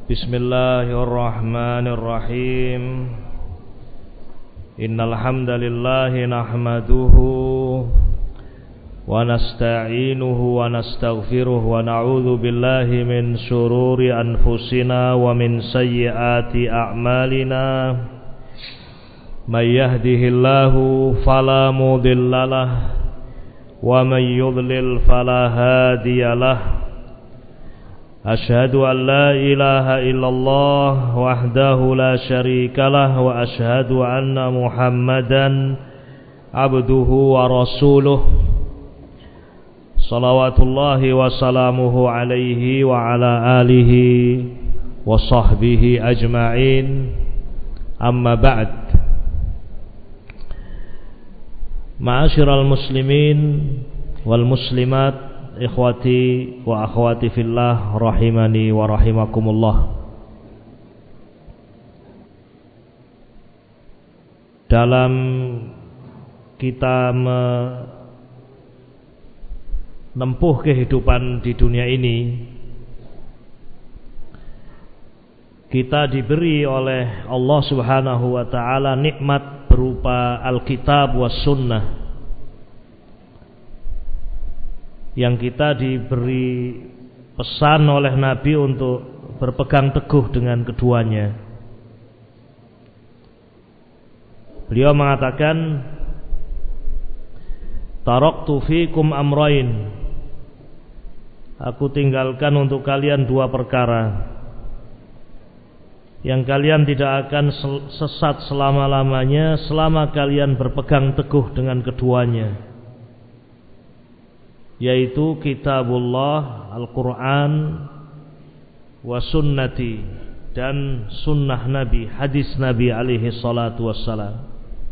Bismillahirrahmanirrahim. Innal hamdalillahi nahmaduhu wa nasta'inuhu wa nastaghfiruh wa na'udzu billahi min shururi anfusina wa min sayyiati a'malina. May yahdihillahu fala mudhillalah wa may yudlil fala hadiyalah. Asyhadu an la ilaha illallah wahdahu la syarikalah wa asyhadu anna Muhammadan abduhu wa rasuluh. Salawatullahi wa salamuhu alaihi wa ala alihi wa sahbihi ajma'in. Amma ba'd. Ma'asyiral muslimin wal muslimat, ikhwati wa akhwati fillah, rahimani wa rahimakumullah. Dalam kita menempuh kehidupan di dunia ini, kita diberi oleh Allah Subhanahu wa ta'ala nikmat berupa Alkitab was Sunnah, yang kita diberi pesan oleh Nabi untuk berpegang teguh dengan keduanya. Beliau mengatakan, taraktu fikum amrain, aku tinggalkan untuk kalian dua perkara yang kalian tidak akan sesat selama-lamanya selama kalian berpegang teguh dengan keduanya, yaitu kitabullah Al-Quran wa sunnati, dan sunnah Nabi, hadis Nabi alaihi salatu wassalam.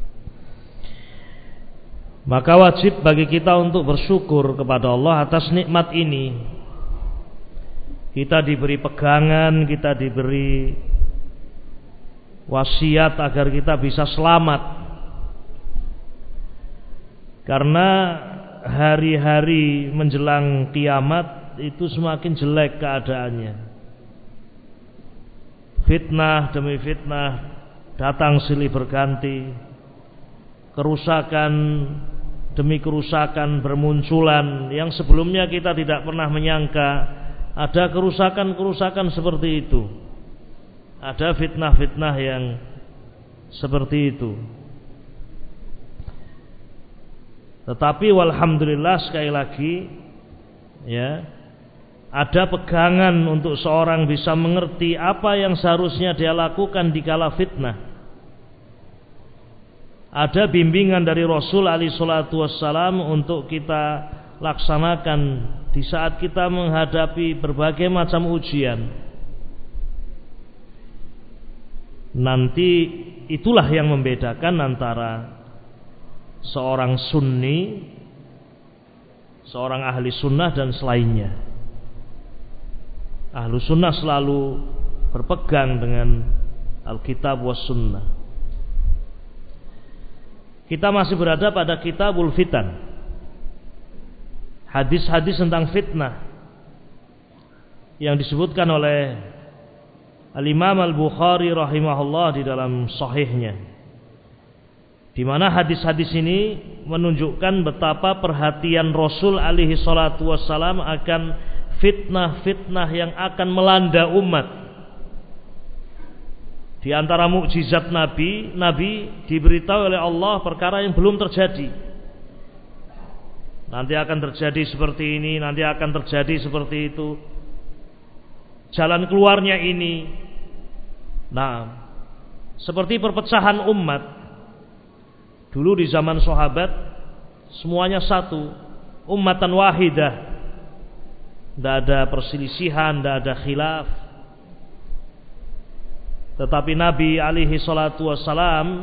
Maka wajib bagi kita untuk bersyukur kepada Allah atas nikmat ini. Kita diberi pegangan, kita diberi wasiat agar kita bisa selamat, karena hari-hari menjelang kiamat itu semakin jelek keadaannya. Fitnah demi fitnah datang silih berganti, kerusakan demi kerusakan bermunculan yang sebelumnya kita tidak pernah menyangka ada kerusakan-kerusakan seperti itu, ada fitnah-fitnah yang seperti itu. Tetapi walhamdulillah, sekali lagi ya, ada pegangan untuk seorang bisa mengerti apa yang seharusnya dia lakukan di kala fitnah. Ada bimbingan dari Rasul alaihi salatu wassalam untuk kita laksanakan di saat kita menghadapi berbagai macam ujian. Nanti itulah yang membedakan antara seorang sunni, seorang ahli sunnah dan selainnya. Ahlu sunnah selalu berpegang dengan Alkitab was sunnah. Kita masih berada pada kitabul fitan, hadis-hadis tentang fitnah yang disebutkan oleh Al-Imam Al-Bukhari rahimahullah di dalam sahihnya, di mana hadis-hadis ini menunjukkan betapa perhatian Rasul alaihi salatu wassalam akan fitnah-fitnah yang akan melanda umat. Di antara mukjizat Nabi diberitahu oleh Allah perkara yang belum terjadi. Nanti akan terjadi seperti ini, nanti akan terjadi seperti itu. Jalan keluarnya ini. Nah, seperti perpecahan umat. Dulu di zaman sahabat semuanya satu, ummatan wahidah, tidak ada perselisihan, tidak ada khilaf. Tetapi Nabi alaihi salatu wassalam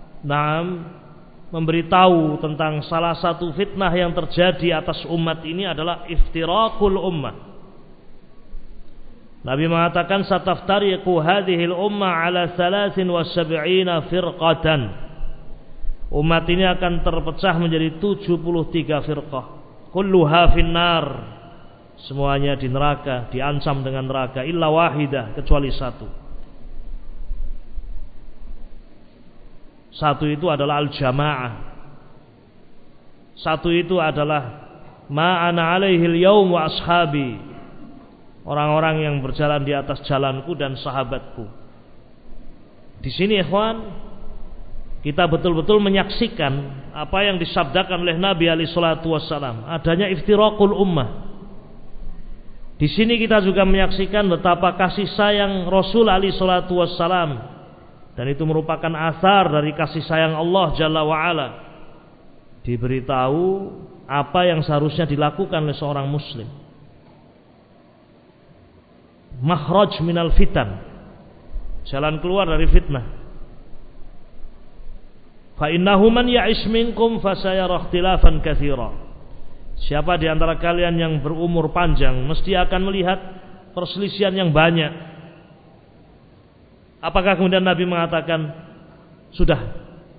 memberitahu tentang salah satu fitnah yang terjadi atas umat ini adalah iftirakul ummah. Nabi mengatakan, sataftariqu hadhil ummah ala 73 firqatan. Umat ini akan terpecah menjadi 73 firqah. Kulluha finnar. semuanya di neraka, diancam dengan neraka, illa wahidah, kecuali satu. Satu itu adalah al-jamaah. Satu itu adalah ma ana alaihil yaum wa ashabi, orang-orang yang berjalan di atas jalanku dan sahabatku. Di sini ikhwan, kita betul-betul menyaksikan apa yang disabdakan oleh Nabi alaihi salatu wassalam, adanya iftiraqul ummah. Di sini kita juga menyaksikan betapa kasih sayang Rasul alaihi salatu wassalam, dan itu merupakan asar dari kasih sayang Allah Jalla wa'ala. Diberitahu apa yang seharusnya dilakukan oleh seorang muslim. Makhraj minal fitan, jalan keluar dari fitnah. Fa innahu man ya'ish minkum fasayara ikhtilafan katsira. Siapa di antara kalian yang berumur panjang mesti akan melihat perselisihan yang banyak. Apakah kemudian Nabi mengatakan sudah,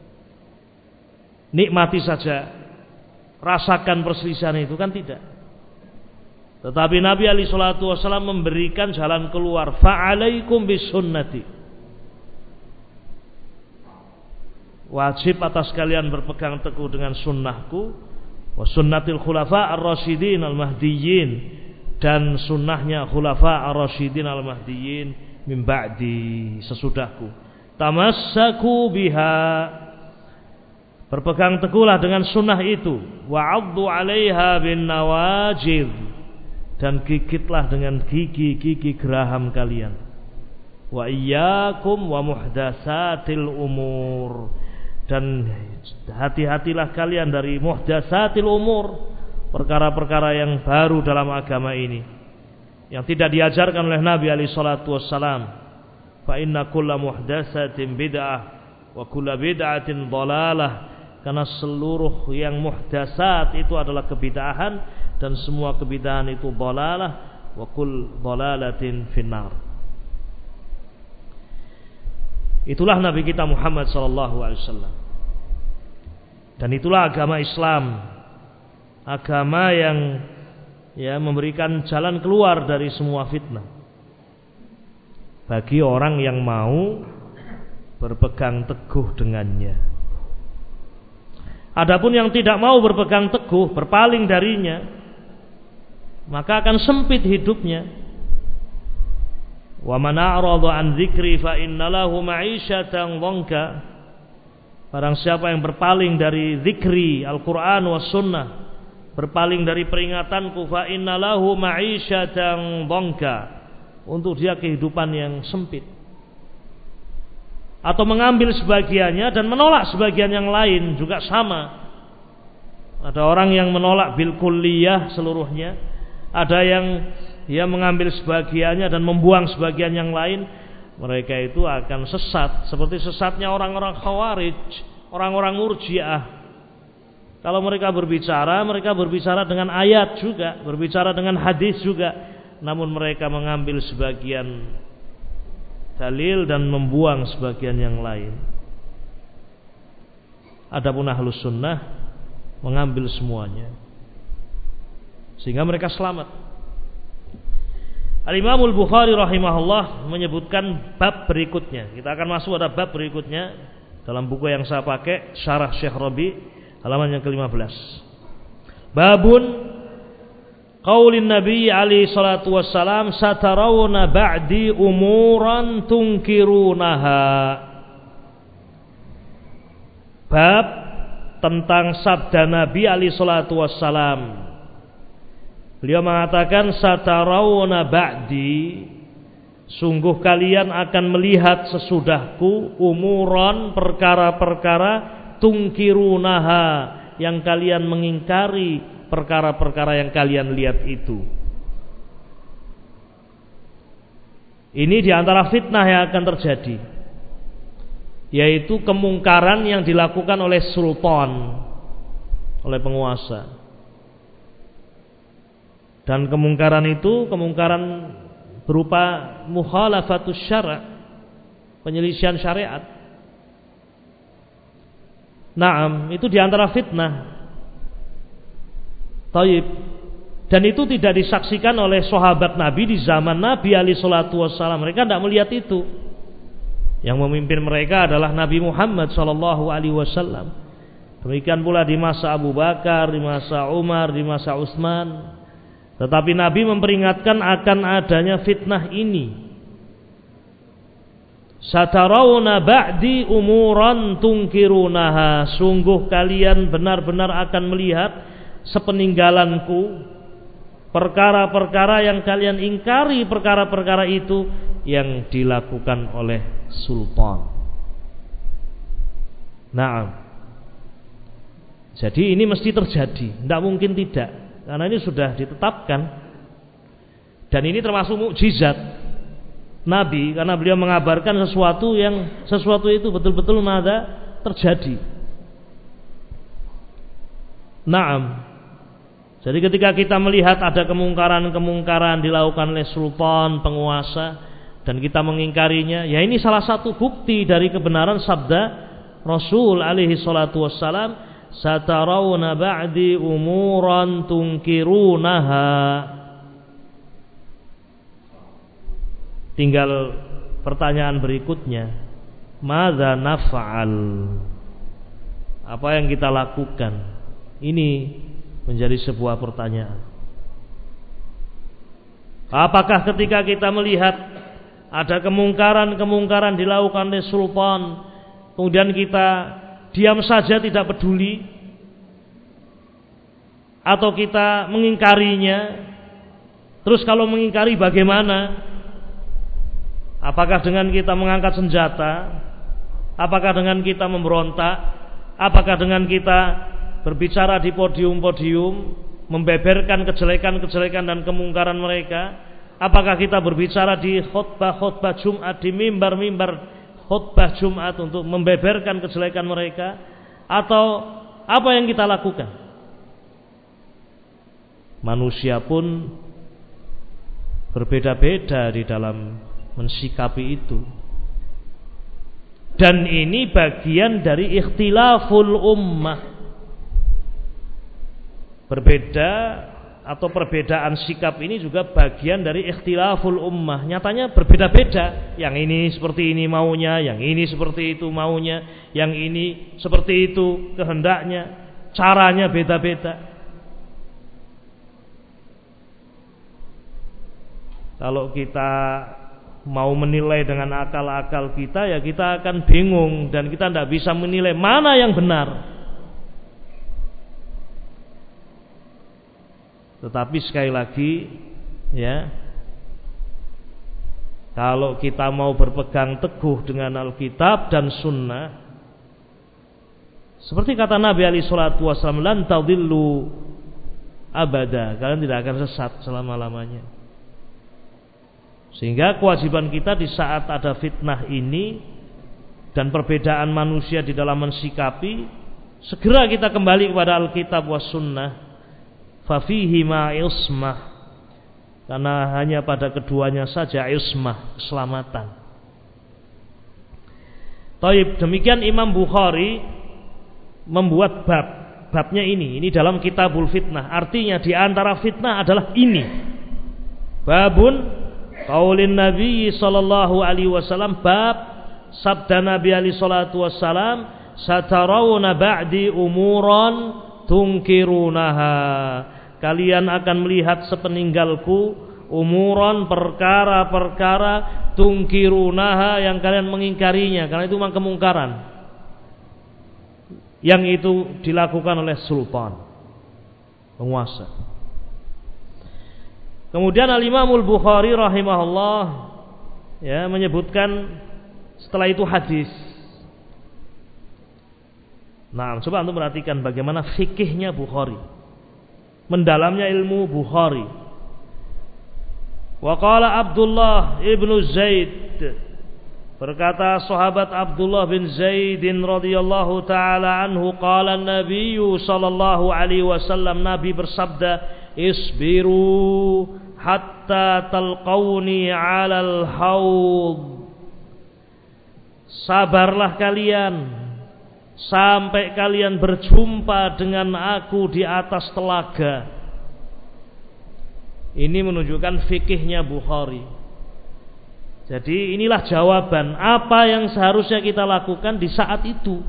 nikmati saja, rasakan perselisihan itu? Kan tidak. Tetapi Nabi alaihi salatu wasallam memberikan jalan keluar. Fa'alaikum bisunnati, wajib atas kalian berpegang teguh dengan sunnahku, wa sunnatil khulafa ar-rasyidin al-mahdiyyin, dan sunnahnya khulafa ar-rasyidin al-mahdiyyin min ba'di, sesudahku. Tamassaku biha, berpegang teguhlah dengan sunnah itu. Wa'addu 'alaiha bin nawajid, dan gigitlah dengan gigi-gigi geraham kalian. Wa iyyakum wa muhdatsatil umur, dan hati-hatilah kalian dari muhdatsatil umur, perkara-perkara yang baru dalam agama ini, yang tidak diajarkan oleh Nabi alaihi salatu wassalam. Fa inna kulla muhdatsatin bid'ah wa kulla bid'atin dhalalah, karena seluruh yang muhdatsat itu adalah kebid'ahan, dan semua kebid'ahan itu dhalalah, wa kull dhalalatin finnar. Itulah Nabi kita Muhammad sallallahu alaihi wasallam. Dan itulah agama Islam, agama yang memberikan jalan keluar dari semua fitnah bagi orang yang mau berpegang teguh dengannya. Adapun yang tidak mau berpegang teguh, berpaling darinya, maka akan sempit hidupnya. Wa man a'rada an dzikri fa innalahu ma'isyatan dhanka. Barang siapa yang berpaling dari zikri Al-Qur'an was sunnah, berpaling dari peringatanku, fa innalahu ma'isyatan dhanka, untuk dia kehidupan yang sempit. Atau mengambil sebagiannya dan menolak sebagian yang lain juga sama. Ada orang yang menolak bil kulliyah seluruhnya, ada yang mengambil sebagiannya dan membuang sebagian yang lain. Mereka itu akan sesat seperti sesatnya orang-orang Khawarij, orang-orang Murji'ah. Kalau mereka berbicara dengan ayat juga, berbicara dengan hadis juga, namun mereka mengambil sebagian dalil dan membuang sebagian yang lain. Adapun ahlus sunnah mengambil semuanya, sehingga mereka selamat. Al-Imam Al-Bukhari rahimahullah menyebutkan bab berikutnya. Kita akan masuk pada bab berikutnya dalam buku yang saya pakai, Syarah Syekh Rabi, halaman yang ke-15. Babun qaulin Nabi alaihi salatu wassalam, satarawna ba'di umuran tunkirunaha. Bab tentang sabda Nabi alaihi salatu wassalam. Beliau mengatakan, satarawna ba'di, sungguh kalian akan melihat sesudahku, umuran, perkara-perkara, tungkirunaha, yang kalian mengingkari perkara-perkara yang kalian lihat itu. Ini diantara fitnah yang akan terjadi, yaitu kemungkaran yang dilakukan oleh sultan, oleh penguasa. Dan kemungkaran itu kemungkaran berupa mukhalafatus syara', penyelisihan syariat. Naam, itu diantara fitnah. Taib. Dan itu tidak disaksikan oleh sahabat Nabi di zaman Nabi alaihi salatu wassalam. Mereka tidak melihat itu. Yang memimpin mereka adalah Nabi Muhammad sallallahu alaihi wasallam. Demikian pula di masa Abu Bakar, di masa Umar, di masa Utsman. Tetapi Nabi memperingatkan akan adanya fitnah ini. Satarawna ba'di umuran tungkirunaha. Sungguh kalian benar-benar akan melihat sepeninggalanku perkara-perkara yang kalian ingkari, perkara-perkara itu yang dilakukan oleh sultan. Nah, jadi ini mesti terjadi, tidak mungkin tidak, karena ini sudah ditetapkan. Dan ini termasuk mukjizat Nabi, karena beliau mengabarkan sesuatu itu betul-betul terjadi. Naam. Jadi ketika kita melihat ada kemungkaran-kemungkaran dilakukan oleh sultan, penguasa, dan kita mengingkarinya, ya ini salah satu bukti dari kebenaran sabda Rasul alaihi salatu wassalam, satarawna ba'di umuran tungkirunaha. Tinggal pertanyaan berikutnya, madza naf'al? Apa yang kita lakukan? Ini menjadi sebuah pertanyaan. Apakah ketika kita melihat ada kemungkaran-kemungkaran dilakukan oleh sultan, kemudian kita diam saja tidak peduli, atau kita mengingkarinya? Terus kalau mengingkari bagaimana? Apakah dengan kita mengangkat senjata? Apakah dengan kita memberontak? Apakah dengan kita berbicara di podium-podium, membeberkan kejelekan-kejelekan dan kemungkaran mereka? Apakah kita berbicara di khutbah-khutbah Jumat, di mimbar-mimbar khutbah Jumat untuk membeberkan kejelekan mereka? Atau apa yang kita lakukan? Manusia pun berbeda-beda di dalam mensikapi itu. Dan ini bagian dari ikhtilaful ummah. Berbeda atau perbedaan sikap ini juga bagian dari ikhtilaful ummah. Nyatanya berbeda-beda. Yang ini seperti ini maunya, yang ini seperti itu maunya, yang ini seperti itu kehendaknya, caranya beda-beda. Kalau kita mau menilai dengan akal-akal kita, ya kita akan bingung dan kita tidak bisa menilai mana yang benar. Tetapi sekali lagi, ya, kalau kita mau berpegang teguh dengan Alkitab dan Sunnah, seperti kata Nabi alaihi salatu wasallam, lan tadillu abada, kalian tidak akan sesat selama-lamanya. Sehingga kewajiban kita di saat ada fitnah ini dan perbedaan manusia di dalam mensikapi, segera kita kembali kepada Alkitab was Sunnah. Fafihi ma ismah, karena hanya pada keduanya saja ismah, keselamatan. Taib, demikian Imam Bukhari membuat babnya ini dalam Kitabul Fitnah. Artinya di antara fitnah adalah ini. Babun qaulin Nabi sallallahu alaihi wasallam, bab sabda Nabi alaihi salatu wasallam, satarawna ba'di umuran tungkirunaha. Kalian akan melihat sepeninggalku umuran, perkara-perkara tungkirunaha yang kalian mengingkarinya, karena itu memang kemungkaran yang itu dilakukan oleh sultan, penguasa. Kemudian Al-Imamul Bukhari rahimahullah, ya, menyebutkan setelah itu hadis. Nah, coba antum perhatikan bagaimana fikihnya Bukhari, mendalamnya ilmu Bukhari. Wa qala Abdullah ibnu Zaid, berkata sahabat Abdullah bin Zaid radhiyallahu taala anhu, qala Nabi sallallahu alaihi wasallam, Nabi bersabda, isbiru hatta talqauni 'alal haud. Sabarlah kalian sampai kalian berjumpa dengan aku di atas telaga. Ini menunjukkan fikihnya Bukhari. Jadi inilah jawaban apa yang seharusnya kita lakukan di saat itu.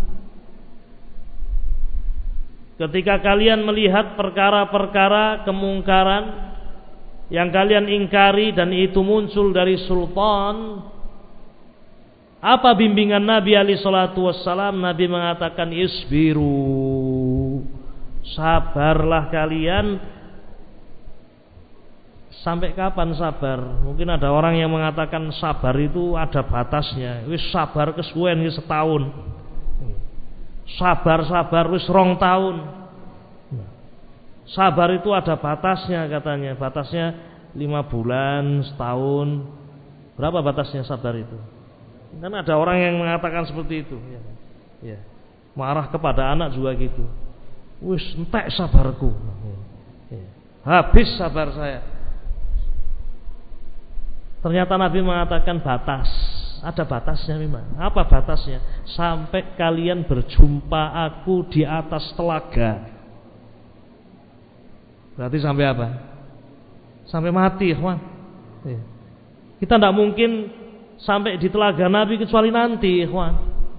Ketika kalian melihat perkara-perkara kemungkaran yang kalian ingkari dan itu muncul dari sultan, apa bimbingan Nabi alaihi salatu wassalam? Nabi mengatakan isbiru, sabarlah kalian. Sampai kapan sabar? Mungkin ada orang yang mengatakan sabar itu ada batasnya. Wis sabar kesuwen wis setahun. Sabar wis 2 tahun. Sabar itu ada batasnya katanya. Batasnya 5 bulan, setahun. Berapa batasnya sabar itu? Kan ada orang yang mengatakan seperti itu. Ya. Marah kepada anak juga gitu. Wis entek sabarku. Habis sabar saya. Ternyata Nabi mengatakan batas. Ada batasnya memang. Apa batasnya? Sampai kalian berjumpa aku di atas telaga. Berarti sampai apa? Sampai mati, ikhwan. Kita tidak mungkin sampai di telaga Nabi kecuali nanti, ikhwan.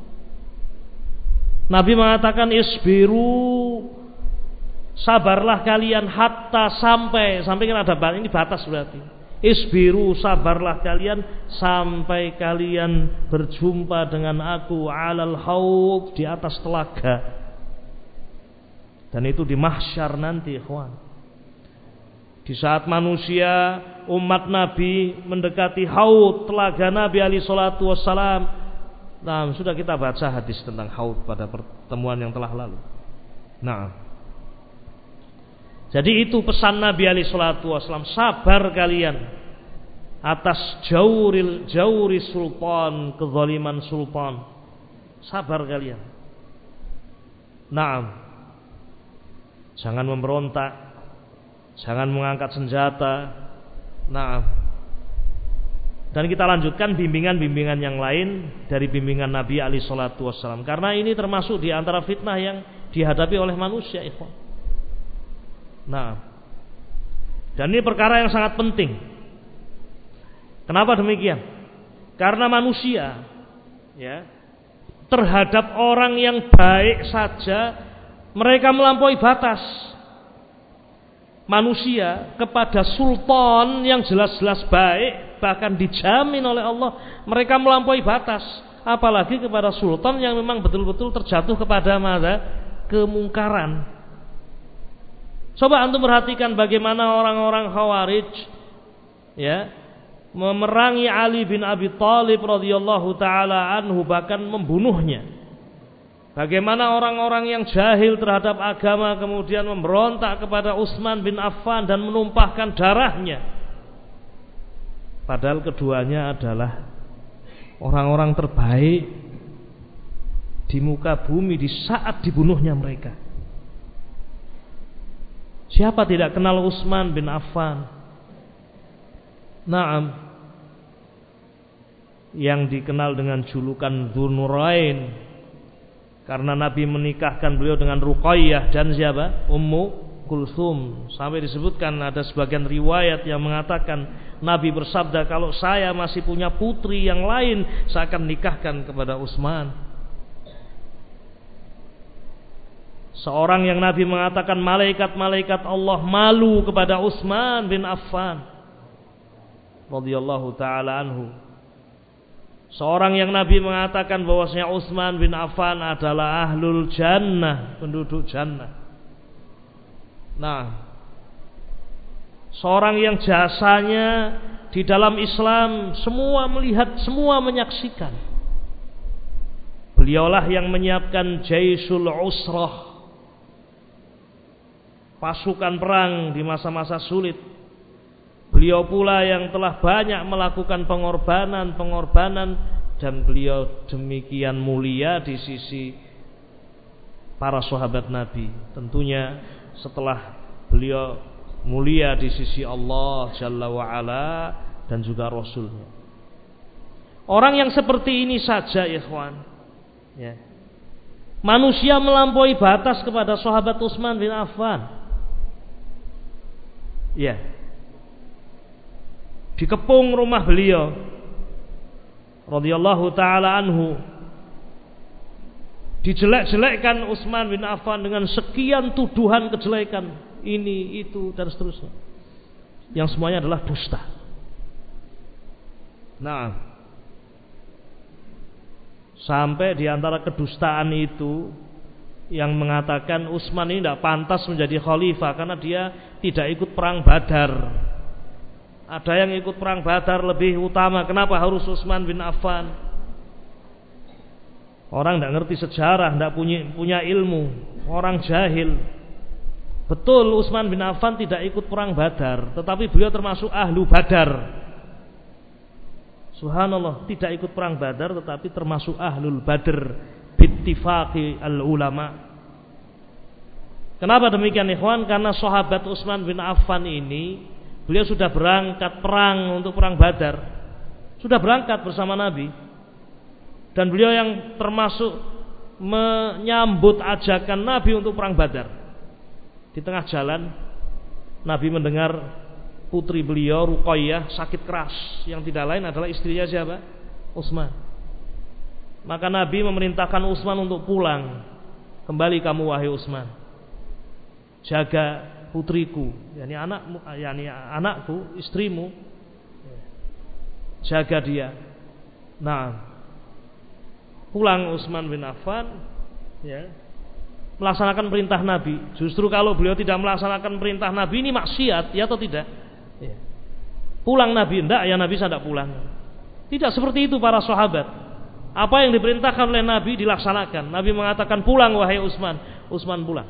Nabi mengatakan isbiru, sabarlah kalian hatta sampai kan ada ini batas berarti. Isbiru, sabarlah kalian sampai kalian berjumpa dengan aku alal haud, di atas telaga. Dan itu di mahsyar nanti, ikhwan. Di saat manusia umat Nabi mendekati haud, telaga Nabi alaihi salatu wassalam. Nah, sudah kita baca hadis tentang haud pada pertemuan yang telah lalu. Nah, jadi itu pesan Nabi alaihi salatu wasallam, sabar kalian atas jauri sultan, kezaliman sultan. Sabar kalian. Naam. Jangan memberontak, jangan mengangkat senjata. Naam. Dan kita lanjutkan bimbingan-bimbingan yang lain dari bimbingan Nabi alaihi salatu wasallam, karena ini termasuk di antara fitnah yang dihadapi oleh manusia, ikhwan. Nah, dan ini perkara yang sangat penting. Kenapa demikian? Karena manusia, ya, terhadap orang yang baik saja mereka melampaui batas. Manusia kepada sultan yang jelas-jelas baik, bahkan dijamin oleh Allah, mereka melampaui batas. Apalagi kepada sultan yang memang betul-betul terjatuh kepada kemungkaran. Coba antum perhatikan bagaimana orang-orang Khawarij, ya, memerangi Ali bin Abi Thalib radhiyallahu taala anhu, bahkan membunuhnya. Bagaimana orang-orang yang jahil terhadap agama kemudian memberontak kepada Utsman bin Affan dan menumpahkan darahnya. Padahal keduanya adalah orang-orang terbaik di muka bumi di saat dibunuhnya mereka. Siapa tidak kenal Utsman bin Affan? Naam, yang dikenal dengan julukan Dzunurain, karena Nabi menikahkan beliau dengan Ruqayyah dan siapa? Ummu Kulthum. Sampai disebutkan ada sebagian riwayat yang mengatakan Nabi bersabda, kalau saya masih punya putri yang lain, saya akan nikahkan kepada Utsman. Seorang yang Nabi mengatakan malaikat-malaikat Allah malu kepada Utsman bin Affan radhiyallahu taala anhu. Seorang yang Nabi mengatakan bahwasanya Utsman bin Affan adalah ahlul jannah, penduduk jannah. Nah, seorang yang jasanya di dalam Islam semua melihat, semua menyaksikan. Beliaulah yang menyiapkan Jaisul Usrah, pasukan perang di masa-masa sulit. Beliau pula yang telah banyak melakukan pengorbanan dan beliau demikian mulia di sisi para sahabat Nabi. Tentunya setelah beliau mulia di sisi Allah Jalla wa'ala dan juga Rasulnya. Orang yang seperti ini saja, ikhwan, ya, manusia melampaui batas kepada sahabat Utsman bin Affan. Ya. dikepung rumah beliau radhiyallahu taala anhu, dijelek-jelekkan Utsman bin Affan dengan sekian tuduhan kejelekan, ini, itu, dan seterusnya, yang semuanya adalah dusta. Nah, sampai di antara kedustaan itu yang mengatakan Utsman ini tidak pantas menjadi khalifah karena dia tidak ikut perang Badar. Ada yang ikut perang Badar lebih utama, kenapa harus Utsman bin Affan? Orang tidak ngerti sejarah, tidak punya ilmu, orang jahil. Betul Utsman bin Affan tidak ikut perang Badar, tetapi beliau termasuk ahlu Badar. Subhanallah, tidak ikut perang Badar tetapi termasuk ahlul Badr bittifaqi al-ulama. Kenapa demikian ikhwan? Karena sahabat Utsman bin Affan ini beliau sudah berangkat perang untuk perang Badar, sudah berangkat bersama Nabi, dan beliau yang termasuk menyambut ajakan Nabi untuk perang Badar. Di tengah jalan Nabi mendengar putri beliau Ruqayyah sakit keras, yang tidak lain adalah istrinya siapa? Utsman. Maka Nabi memerintahkan Utsman untuk pulang. Kembali kamu wahai Utsman, jaga putriku, yakni anakku, istrimu, jaga dia. Nah, pulang Utsman bin Affan, ya, melaksanakan perintah Nabi. Justru kalau beliau tidak melaksanakan perintah Nabi, ini maksiat, ya atau tidak? Ya. Pulang Nabi, enggak, ya Nabi saya tidak pulang. Tidak seperti itu para sahabat. Apa yang diperintahkan oleh Nabi dilaksanakan. Nabi mengatakan pulang wahai Utsman, Utsman pulang.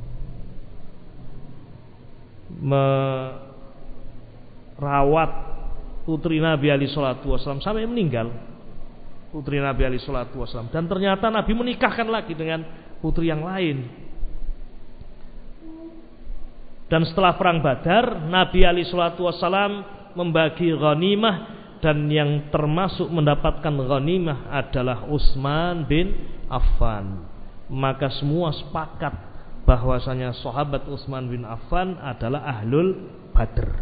Merawat putri Nabi alaihi salatu wasallam sampai meninggal. Putri Nabi alaihi salatu wasallam, dan ternyata Nabi menikahkan lagi dengan putri yang lain. Dan setelah perang Badar, Nabi alaihi salatu wasallam membagi ghanimah, dan yang termasuk mendapatkan ghanimah adalah Utsman bin Affan. Maka semua sepakat bahwasanya sahabat Utsman bin Affan adalah ahlul Badr.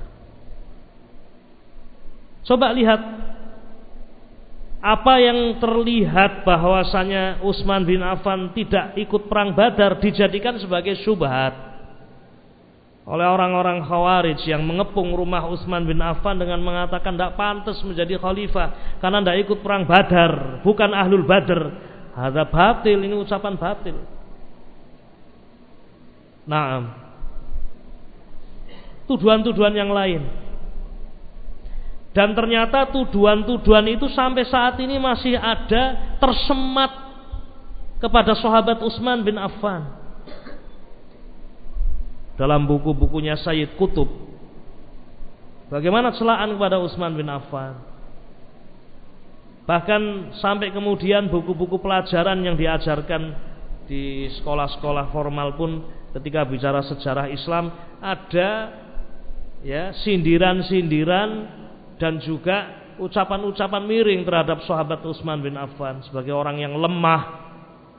Coba lihat apa yang terlihat bahwasanya Utsman bin Affan tidak ikut perang Badar dijadikan sebagai syubhat oleh orang-orang Khawarij yang mengepung rumah Utsman bin Affan dengan mengatakan tidak pantas menjadi khalifah karena tidak ikut perang Badar, bukan ahlul Badr. Hadza batil, ini ucapan batil. Nah, tuduhan-tuduhan yang lain. Dan ternyata tuduhan-tuduhan itu sampai saat ini masih ada tersemat kepada sahabat Utsman bin Affan. Dalam buku-bukunya Sayyid Qutb, bagaimana celaan kepada Utsman bin Affan. Bahkan sampai kemudian buku-buku pelajaran yang diajarkan di sekolah-sekolah formal pun ketika bicara sejarah Islam ada, ya, sindiran-sindiran dan juga ucapan-ucapan miring terhadap sahabat Utsman bin Affan sebagai orang yang lemah.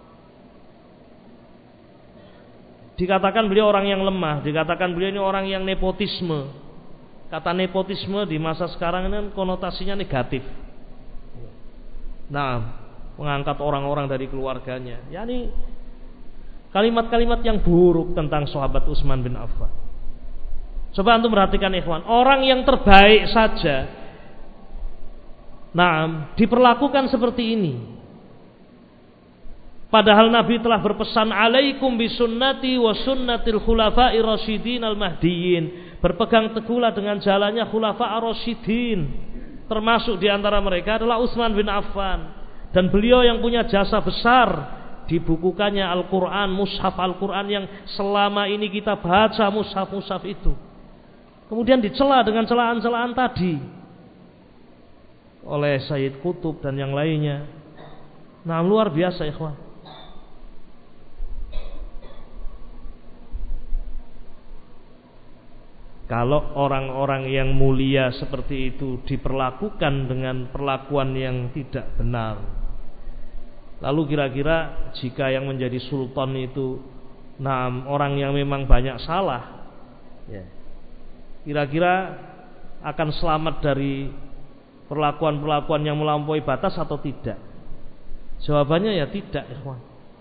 Dikatakan beliau orang yang lemah, dikatakan beliau ini orang yang nepotisme. Kata nepotisme di masa sekarang ini konotasinya negatif. Nah, mengangkat orang-orang dari keluarganya. Yani kalimat-kalimat yang buruk tentang sahabat Utsman bin Affan. Coba antum perhatikan ikhwan, orang yang terbaik saja diperlakukan seperti ini. Padahal Nabi telah berpesan, alaikum bisunnati wa sunnatil khulafa'i rasyidin al-mahdiyyin. Berpegang teguhlah dengan jalannya khulafa' ar-rasyidin. Termasuk di antara mereka adalah Utsman bin Affan. Dan beliau yang punya jasa besar dibukukannya Al-Quran, mushaf Al-Quran yang selama ini kita baca mushaf-mushaf itu. Kemudian dicela dengan celaan-celaan tadi oleh Sayyid Qutb dan yang lainnya. Nah, luar biasa ikhwan. Kalau orang-orang yang mulia seperti itu diperlakukan dengan perlakuan yang tidak benar, lalu kira-kira jika yang menjadi sultan itu orang yang memang banyak salah, ya, kira-kira akan selamat dari perlakuan-perlakuan yang melampaui batas atau tidak? Jawabannya ya tidak, ikhwan.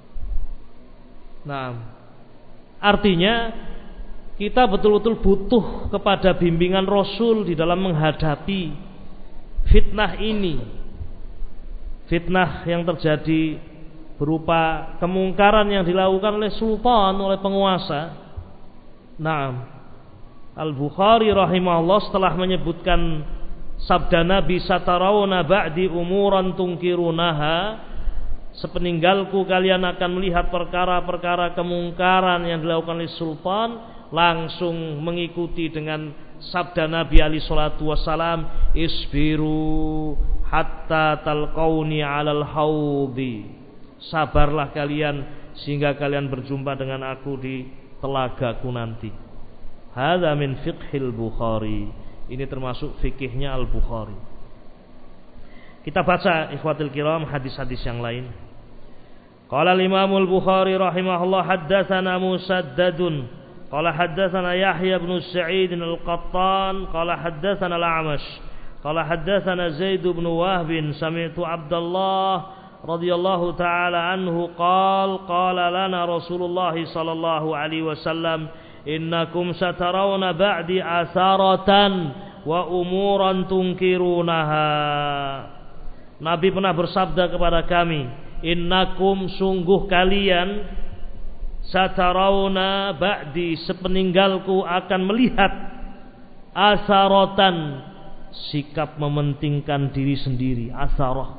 Nah, artinya kita betul-betul butuh kepada bimbingan Rasul di dalam menghadapi fitnah ini. Fitnah yang terjadi berupa kemungkaran yang dilakukan oleh sultan, oleh penguasa. Nah, Al-Bukhari rahimahullah setelah menyebutkan sabda Nabi satarawna ba'di umuran tungkirunaha, sepeninggalku kalian akan melihat perkara-perkara kemungkaran yang dilakukan oleh sultan, langsung mengikuti dengan sabda Nabi alaihi salatu wassalam, isbiru hatta talqauni 'alal haudi. Sabarlah kalian sehingga kalian berjumpa dengan aku di telagaku nanti. Hadza min fiqhil Bukhari. Ini termasuk fikihnya Al-Bukhari. Kita baca ikhwatul kiram hadis-hadis yang lain. Qala al-Imam Al-Bukhari rahimahullah haddatsana Musaddadun qala haddatsana Yahya bin Sa'id Al-Qattan qala haddatsana Al-A'mash qala haddatsana Zaid bin Wahb sami'tu Abdullah radhiyallahu ta'ala anhu qala lana Rasulullah sallallahu alaihi wasallam innakum satarawna ba'di asaratan wa umuran tunkirunaha. Nabi pernah bersabda kepada kami, innakum sungguh kalian satarawna ba'di sepeninggalku akan melihat asaratan, sikap mementingkan diri sendiri, asarah.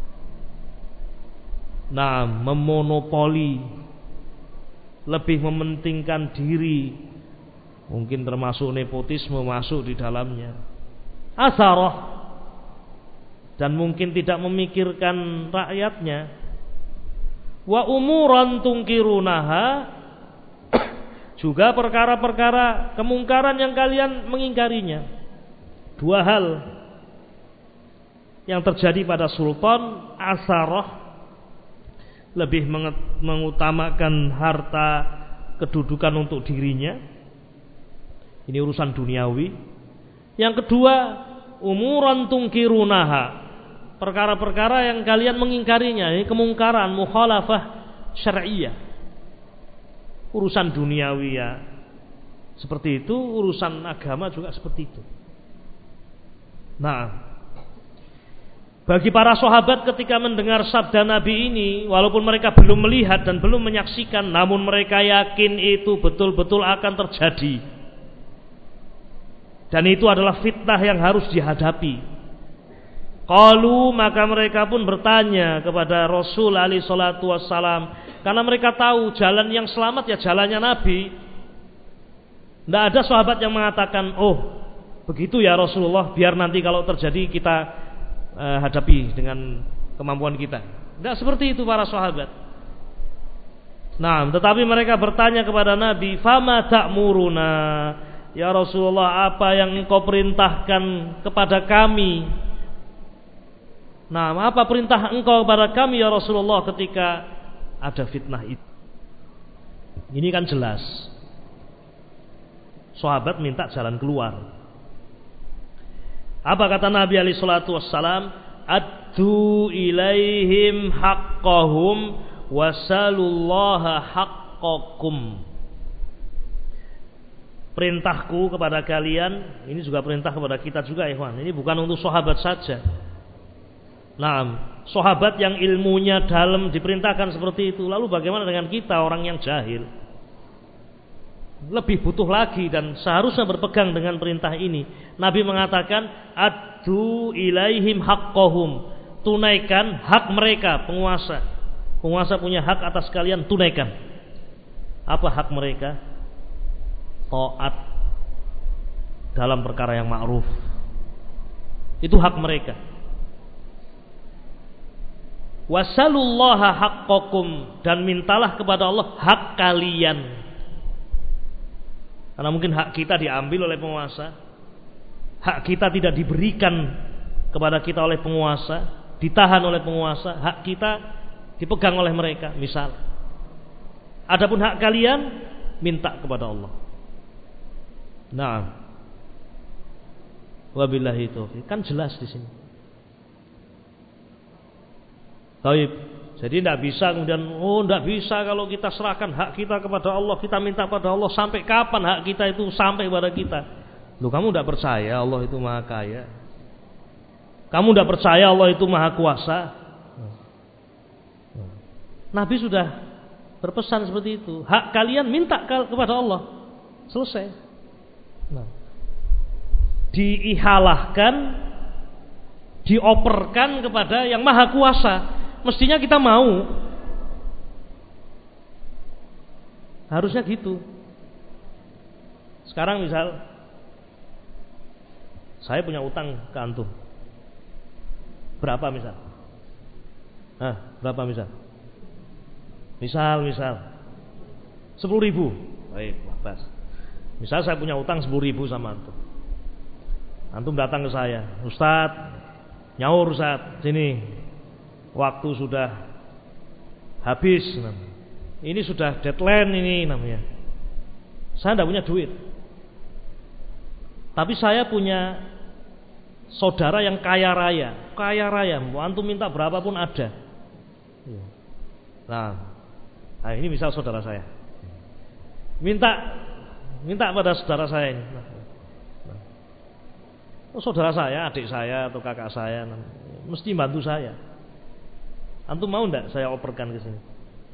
Nah, memonopoli, lebih mementingkan diri, mungkin termasuk nepotisme masuk di dalamnya, asarah, dan mungkin tidak memikirkan rakyatnya. Wa umuran tungkirunaha, juga perkara-perkara kemungkaran yang kalian mengingkarinya. Dua hal yang terjadi pada sultan, asarah, lebih mengutamakan harta kedudukan untuk dirinya. Ini urusan duniawi. Yang kedua, umuran tungkirunaha, perkara-perkara yang kalian mengingkarinya. Ini kemungkaran, mukhalafah syar'iyyah, urusan duniawi ya seperti itu, urusan agama juga seperti itu. Nah, bagi para sahabat ketika mendengar sabda Nabi ini, walaupun mereka belum melihat dan belum menyaksikan, namun mereka yakin itu betul-betul akan terjadi. Dan itu adalah fitnah yang harus dihadapi. Qalu, maka mereka pun bertanya kepada Rasul alaihi salatu wassalam, karena mereka tahu jalan yang selamat ya jalannya Nabi. Tidak ada sahabat yang mengatakan, oh begitu ya Rasulullah, biar nanti kalau terjadi kita hadapi dengan kemampuan kita. Tidak seperti itu para sahabat. Nah, tetapi mereka bertanya kepada Nabi, fama ta'muruna, ya Rasulullah, apa yang engkau perintahkan kepada kami? Nah, apa perintah engkau kepada kami ya Rasulullah ketika ada fitnah itu? Ini kan jelas, sahabat minta jalan keluar. Apa kata Nabi alaihi salatu wassalam? Addu ilaihim haqqahum wasalullaha haqqakum. Perintahku kepada kalian, ini juga perintah kepada kita juga, ikhwan. Ini bukan untuk sahabat saja. Nah, sahabat yang ilmunya dalam diperintahkan seperti itu, lalu bagaimana dengan kita orang yang jahil? Lebih butuh lagi dan seharusnya berpegang dengan perintah ini. Nabi mengatakan, addu ilaihim haqqahum, tunaikan hak mereka, penguasa. Penguasa punya hak atas kalian, tunaikan. Apa hak mereka? Taat dalam perkara yang ma'ruf. Itu hak mereka. Wasalullaha haqqakum, dan mintalah kepada Allah hak kalian. Karena mungkin hak kita diambil oleh penguasa, hak kita tidak diberikan kepada kita oleh penguasa, ditahan oleh penguasa, hak kita dipegang oleh mereka misal. Adapun hak kalian, minta kepada Allah. Nah, Wabillahi taufiq. Kan jelas di sini. Taib. Jadi tidak bisa kemudian, tidak bisa kalau kita serahkan hak kita kepada Allah, kita minta pada Allah, sampai kapan hak kita itu sampai pada kita? Loh, kamu tidak percaya Allah itu maha kaya? Kamu tidak percaya Allah itu maha kuasa? Nabi sudah berpesan seperti itu. Hak kalian minta kepada Allah. Selesai. Diihalahkan, dioperkan kepada yang maha kuasa. Mestinya kita mau. Harusnya gitu. Sekarang misal saya punya utang ke antum. Berapa misal? Berapa misal? Misal 10.000. Baik, pas. Misal saya punya utang 10.000 sama antum. Antum datang ke saya, Ustaz, nyaur Ustaz, sini. Waktu sudah habis. Ini sudah deadline ini namanya. Saya tidak punya duit. Tapi saya punya saudara yang kaya raya. Kaya raya, mau antum minta berapapun ada. Nah, ini misal saudara saya. Minta pada saudara saya ini. Saudara saya, adik saya atau kakak saya mesti bantu saya. Antum mau enggak saya operkan ke sini?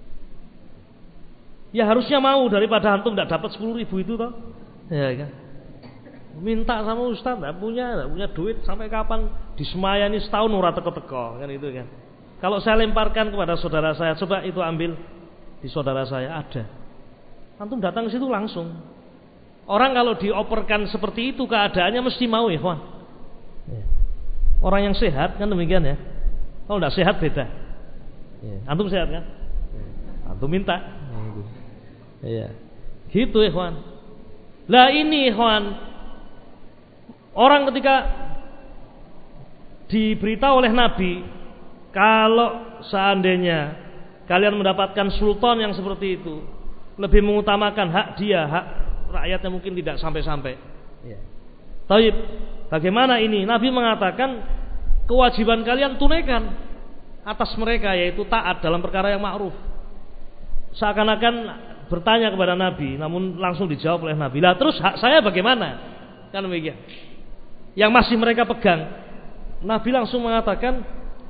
Ya harusnya mau, daripada antum enggak dapat 10.000 itu toh. Ya kan? Minta sama ustaz enggak punya duit sampai kapan? Disemayani setahun ora teko-teko kan itu kan. Kalau saya lemparkan kepada saudara saya, coba itu ambil di saudara saya ada. Antum datang ke situ langsung. Orang kalau dioperkan seperti itu keadaannya mesti mau, ikhwan. Orang yang sehat kan demikian ya. Kalau enggak sehat beda. Antum sehat kan? Antum minta. Iya. Gitu ikhwan. Lah ini ikhwan, orang ketika diberitahu oleh Nabi, kalau seandainya kalian mendapatkan sultan yang seperti itu, lebih mengutamakan hak dia, hak rakyatnya mungkin tidak sampai-sampai. Taib. Bagaimana ini? Nabi mengatakan kewajiban kalian tunaikan atas mereka, yaitu taat dalam perkara yang ma'ruf. Seakan-akan bertanya kepada Nabi, namun langsung dijawab oleh Nabi. Lah terus hak saya bagaimana? Kan demikian. Yang masih mereka pegang. Nabi langsung mengatakan,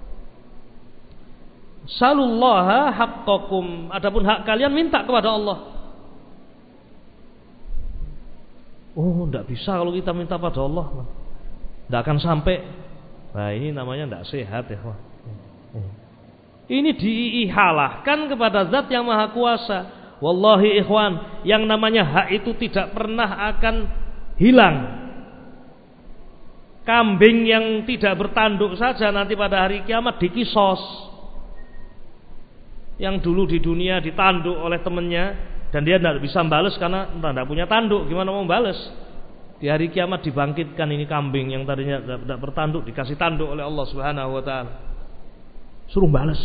salullaha haqqakum. Adapun hak kalian minta kepada Allah. Tidak bisa kalau kita minta pada Allah. Tidak akan sampai. Nah ini namanya tidak sehat ya. Ini diihalahkan kepada zat yang maha kuasa. Wallahi ikhwan, yang namanya hak itu tidak pernah akan hilang. Kambing yang tidak bertanduk saja nanti pada hari kiamat dikisos. Yang dulu di dunia ditanduk oleh temannya dan dia tidak bisa balas karena tidak punya tanduk, gimana mau balas? Di hari kiamat dibangkitkan ini kambing yang tadinya tidak bertanduk, dikasih tanduk oleh Allah Subhanahu wa taala. Suruh balas.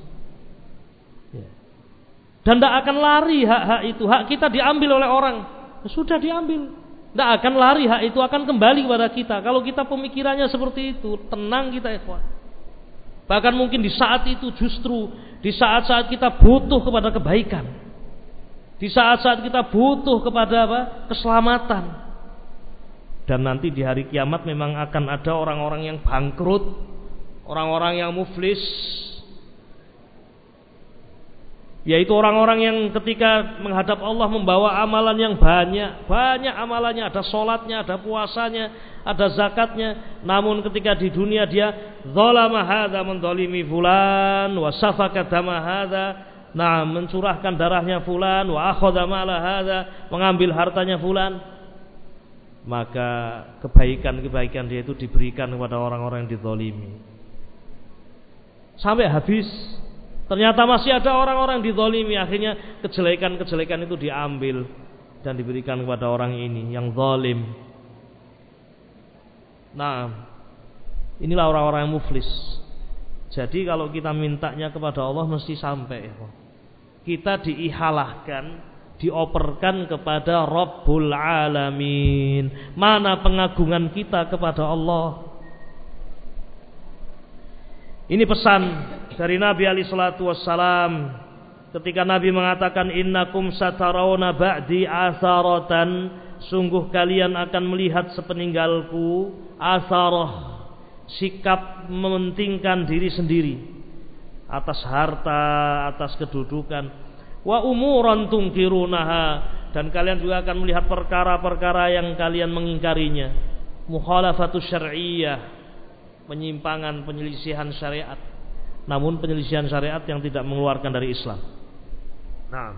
Dan tidak akan lari hak-hak itu. Hak kita diambil oleh orang, sudah diambil. Tidak akan lari, hak itu akan kembali kepada kita. Kalau kita pemikirannya seperti itu, tenang kita ikhwan. Bahkan mungkin di saat itu justru di saat-saat kita butuh kepada kebaikan, di saat-saat kita butuh kepada keselamatan. Dan nanti di hari kiamat memang akan ada orang-orang yang bangkrut, orang-orang yang muflis, yaitu orang-orang yang ketika menghadap Allah membawa amalan yang banyak amalannya, ada sholatnya, ada puasanya, ada zakatnya, namun ketika di dunia dia zalama hadza mendolimi fulan wa safaka dama hadza, mencurahkan darahnya fulan, wa akhadha mala hadza, mengambil hartanya fulan, maka kebaikan-kebaikan dia itu diberikan kepada orang-orang yang dizalimi sampai habis. Ternyata masih ada orang-orang dizalimi, akhirnya kejelekan-kejelekan itu diambil dan diberikan kepada orang ini yang zalim. Nah, inilah orang-orang yang muflis. Jadi kalau kita mintanya kepada Allah mesti sampai. Kita diihalahkan, dioperkan kepada Rabbul Alamin. Mana pengagungan kita kepada Allah. Ini pesan dari Nabi alaihi salatu wassalam ketika Nabi mengatakan innakum satarawna ba'di atharatan, sungguh kalian akan melihat sepeninggalku atharah, sikap mementingkan diri sendiri atas harta, atas kedudukan. Wa umuran tungkirunaha, dan kalian juga akan melihat perkara-perkara yang kalian mengingkarinya. Mukhalafatus syar'iyyah, penyimpangan, penyelisihan syariat. Namun penyelisihan syariat yang tidak mengeluarkan dari Islam. Nah,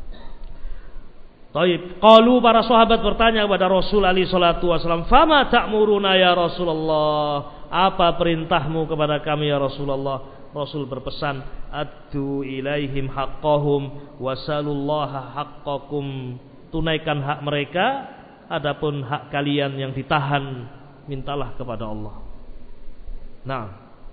Taib. Qalu, para sahabat bertanya kepada Rasul alaihi salatu wasallam, "Fama ta'muruna ya Rasulullah?" Apa perintahmu kepada kami ya Rasulullah? Rasul berpesan, "Addu ilaihim haqqahum wasalullaha haqqakum." Tunaikan hak mereka, adapun hak kalian yang ditahan, mintalah kepada Allah. Nah,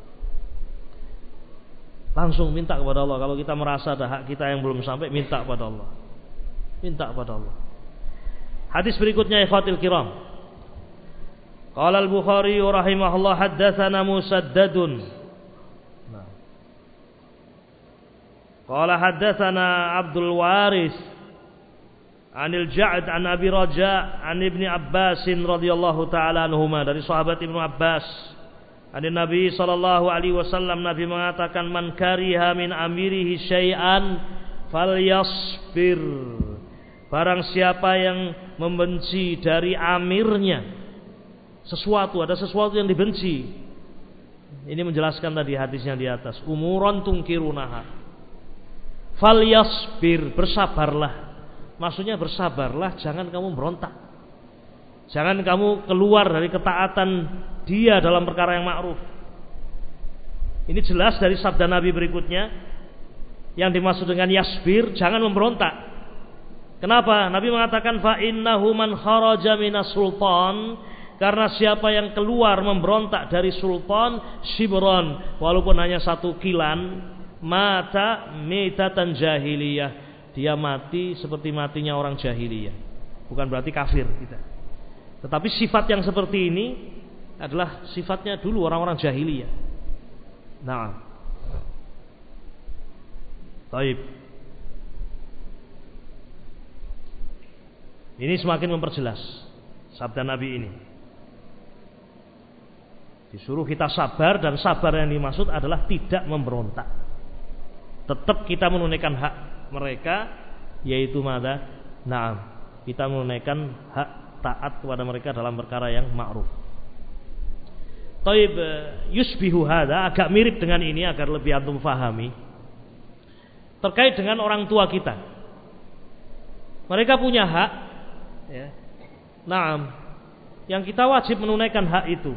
langsung minta kepada Allah. Kalau kita merasa ada hak kita yang belum sampai, minta kepada Allah. Minta kepada Allah. Hadis berikutnya, ikhwatil kiram. Qala al-Bukhari rahimahullah, haddatsana Musaddadun. Qala haddatsana Abdul Waris Anil Ja'd an Abi Raja an Ibni Abbas radhiyallahu taala anhuma, dari sahabat Ibnu Abbas. Dari Nabi sallallahu alaihi wasallam, Nabi mengatakan, "Man kariha min amirihi syai'an falyasbir." Barang siapa yang membenci dari amirnya sesuatu, ada sesuatu yang dibenci. Ini menjelaskan tadi hadisnya di atas. Umuran tungkirunaha. Falyasbir, bersabarlah. Maksudnya bersabarlah, jangan kamu berontak. Jangan kamu keluar dari ketaatan dia dalam perkara yang ma'ruf. Ini jelas dari sabda Nabi berikutnya. Yang dimaksud dengan yasbir, jangan memberontak. Kenapa? Nabi mengatakan fa innahu man kharaja minas sultan, karena siapa yang keluar memberontak dari sultan shibron, walaupun hanya 1 kilan, mata mitatan jahiliyah, dia mati seperti matinya orang jahiliyah. Bukan berarti kafir kita. Tetapi sifat yang seperti ini adalah sifatnya dulu orang-orang jahiliyah. Nah, baik. Ini semakin memperjelas sabda Nabi ini. Disuruh kita sabar, dan sabar yang dimaksud adalah tidak memberontak. Tetap kita menunaikan hak mereka, yaitu mada? Naam, kita menunaikan hak taat kepada mereka dalam perkara yang ma'ruf. Taib, yusbihu hada, agak mirip dengan ini agar lebih antum fahami. Terkait dengan orang tua kita. Mereka punya hak, ya. Naam, yang kita wajib menunaikan hak itu.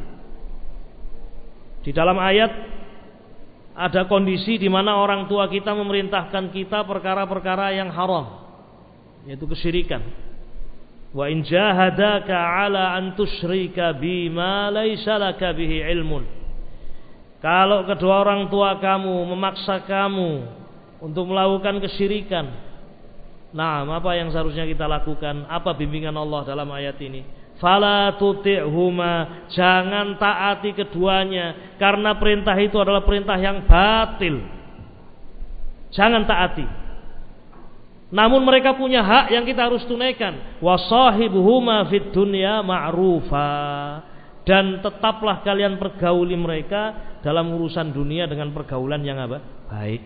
Di dalam ayat ada kondisi di mana orang tua kita memerintahkan kita perkara-perkara yang haram, yaitu kesyirikan. Wa in jahadaka ala an tusyrika bima laisa laka bihi ilmun. Kalau kedua orang tua kamu memaksa kamu untuk melakukan kesyirikan, nah, apa yang seharusnya kita lakukan? Apa bimbingan Allah dalam ayat ini? Fala tuti'huma, jangan taati keduanya, karena perintah itu adalah perintah yang batil. Jangan taati. Namun mereka punya hak yang kita harus tunaikan. Wasahibuhuma fid dunya ma'rufa, dan tetaplah kalian pergauli mereka dalam urusan dunia dengan pergaulan yang apa? Baik.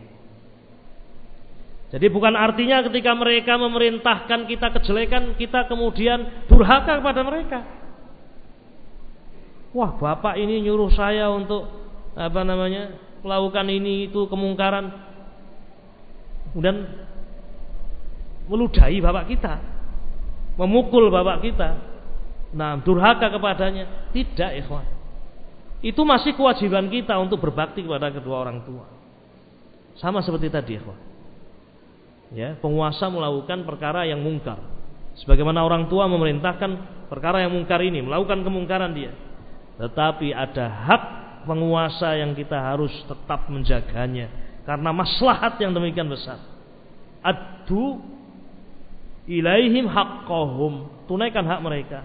Jadi bukan artinya ketika mereka memerintahkan kita kejelekan, kita kemudian durhaka kepada mereka. Wah, bapak ini nyuruh saya untuk melakukan ini itu kemungkaran, kemudian meludahi bapak kita, memukul bapak kita, nah durhaka kepadanya. Tidak, ikhwan. Itu masih kewajiban kita untuk berbakti kepada kedua orang tua. Sama seperti tadi, ikhwan. Ya, penguasa melakukan perkara yang mungkar, sebagaimana orang tua memerintahkan perkara yang mungkar ini, melakukan kemungkaran dia. Tetapi ada hak penguasa yang kita harus tetap menjaganya, karena maslahat yang demikian besar. Addu ilaihim haqqahum, tunaikan hak mereka.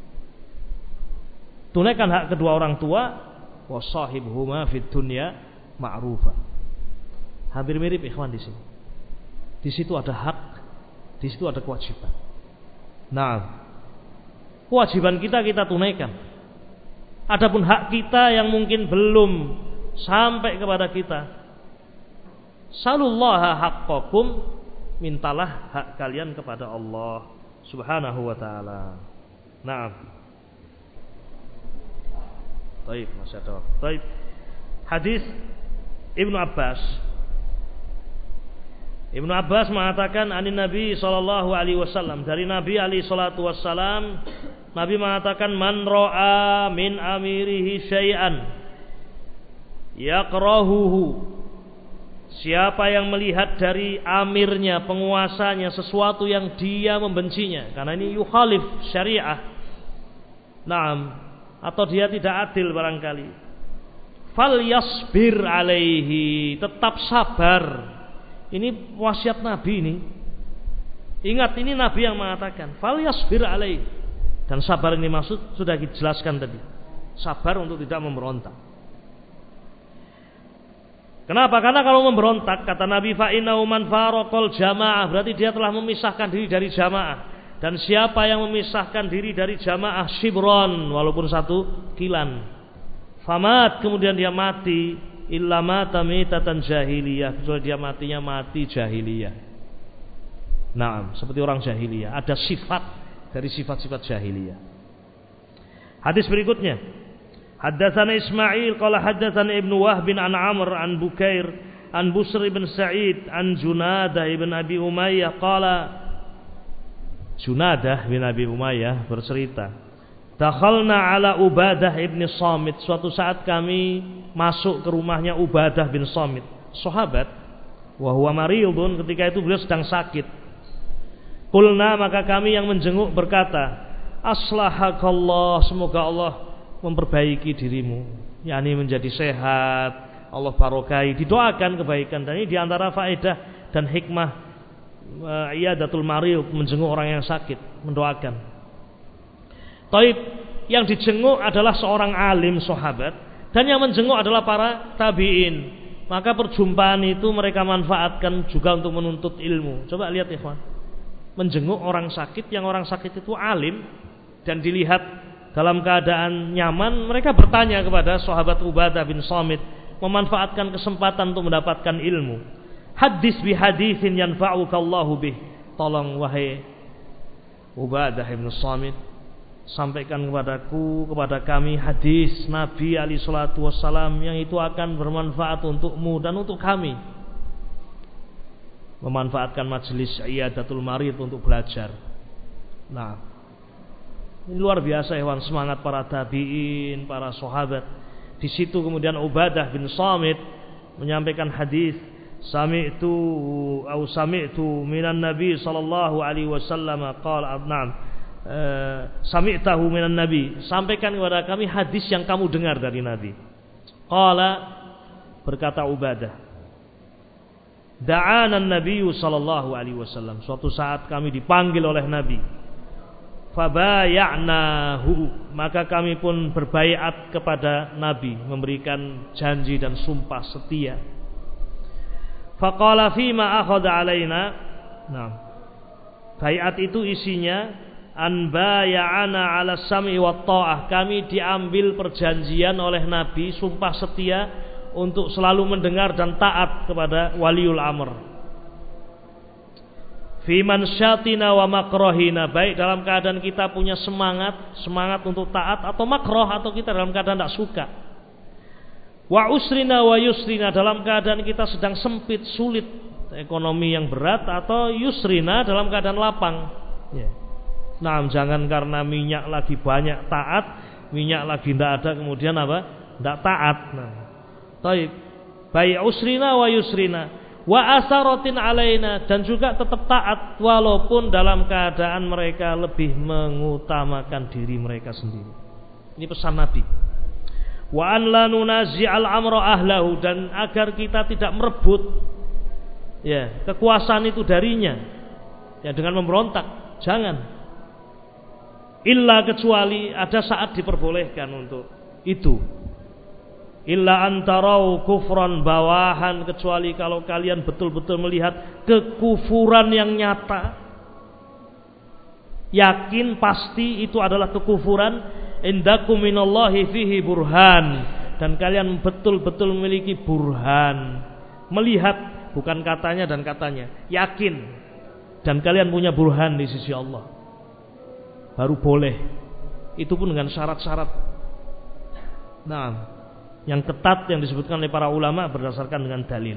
Tunaikan hak kedua orang tua, wa sahibhuma fid dunya ma'rufa. Hampir mirip ikhwan di sini. Di situ ada hak, di situ ada kewajiban. Nah, kewajiban kita tunaikan. Adapun hak kita yang mungkin belum sampai kepada kita, salullaha haqqakum, mintalah hak kalian kepada Allah Subhanahu wa taala. Naam. Baik, masya Allah. Baik. Hadis Ibnu Abbas. Ibnu Abbas mengatakan anin Nabi sallallahu alaihi wasallam, dari Nabi alaihi salatu wasallam, Nabi mengatakan man ra'a min amirihi syai'an yakrahuhu, siapa yang melihat dari amirnya, penguasanya, sesuatu yang dia membencinya, karena ini yukhalif syariah. Naam, atau dia tidak adil barangkali. Fal yasbir alaihi, tetap sabar. Ini wasiat Nabi ini. Ingat, ini Nabi yang mengatakan fal yasbir alaihi. Dan sabar ini maksud sudah dijelaskan tadi. Sabar untuk tidak memberontak. Kenapa? Karena kalau memberontak, kata Nabi, fa innahu man faraqal jamaah, berarti dia telah memisahkan diri dari jamaah. Dan siapa yang memisahkan diri dari jamaah shibron, walaupun satu kilan, famat, kemudian dia mati, illa mata mitatan jahiliyah, kecuali dia matinya mati jahiliyah. Nah, seperti orang jahiliyah, ada sifat dari sifat-sifat jahiliyah. Hadis berikutnya, haddatsana Ismail qala haddatsana Ibnu Wahb an Amr an Bukair an Busr bin Sa'id an Junadah ibn Abi Umayyah qala, Junadah bin Abi Umayyah bercerita, dakhalna ala Ubadah ibn Samit, suatu saat kami masuk ke rumahnya Ubadah bin Samit, sahabat, wa huwa maridun, ketika itu beliau sedang sakit. Qulna, maka kami yang menjenguk berkata, aslahakallah, semoga Allah memperbaiki dirimu, yakni menjadi sehat, Allah barokai, didoakan kebaikan. Dan ini diantara faedah dan hikmah iyadatul marid, menjenguk orang yang sakit, mendoakan. Taib, yang dijenguk adalah seorang alim sahabat, dan yang menjenguk adalah para tabi'in. Maka perjumpaan itu mereka manfaatkan juga untuk menuntut ilmu. Coba lihat ikhwan, menjenguk orang sakit, yang orang sakit itu alim dan dilihat dalam keadaan nyaman, mereka bertanya kepada sahabat Ubadah bin Samit, memanfaatkan kesempatan untuk mendapatkan ilmu. Hadis bi haditsin yanfa'uka Allahu bih, tolong wahai Ubadah bin Samit, sampaikan kepadaku, kepada kami hadis Nabi alaihi salatu wassalam yang itu akan bermanfaat untukmu dan untuk kami. Memanfaatkan majelis iyadatul marid untuk belajar. Nah, ini luar biasa hewan semangat para tabi'in, para sahabat. Di situ kemudian Ubadah bin Samit menyampaikan hadis, sami'tu minan nabi sallallahu alaihi wasallam qala, na'am, sami'tahu minan nabi, sampaikan kepada kami hadis yang kamu dengar dari Nabi. Qala, berkata Ubadah, da'ana an-nabiy sallallahu alaihi wasallam, suatu saat kami dipanggil oleh Nabi. Fabaya'nahu, maka kami pun berbaiat kepada Nabi, memberikan janji dan sumpah setia. Faqala fima akhadha alaina, nah, baiat itu isinya an baya'ana 'ala sam'i wa tha'ah, kami diambil perjanjian oleh Nabi, sumpah setia untuk selalu mendengar dan taat kepada waliul amr. Fi mansyatina wa makrohina, baik dalam keadaan kita punya semangat untuk taat, atau makroh, atau kita dalam keadaan tidak suka. Wa usrina wa yusrina, dalam keadaan kita sedang sempit, sulit, ekonomi yang berat, atau yusrina, dalam keadaan lapang. Ya. Nah, jangan karena minyak lagi banyak taat, minyak lagi tidak ada kemudian apa? Tidak taat. Nah, baik usrina wa yusrina. Wa asaratin alaina, dan juga tetap taat walaupun dalam keadaan mereka lebih mengutamakan diri mereka sendiri. Ini pesan Nabi. Wa an la nunazi'al amra ahlahu, dan agar kita tidak merebut ya kekuasaan itu darinya. Ya dengan memberontak, jangan. Illa kecuali ada saat diperbolehkan untuk itu. Illa antarau kufran bawahan, kecuali kalau kalian betul-betul melihat kekufuran yang nyata, yakin pasti itu adalah kekufuran, indakum minallahi fihi burhan, dan kalian betul-betul memiliki burhan, melihat bukan katanya dan katanya, yakin, dan kalian punya burhan di sisi Allah, baru boleh. Itu pun dengan syarat-syarat yang ketat yang disebutkan oleh para ulama berdasarkan dengan dalil.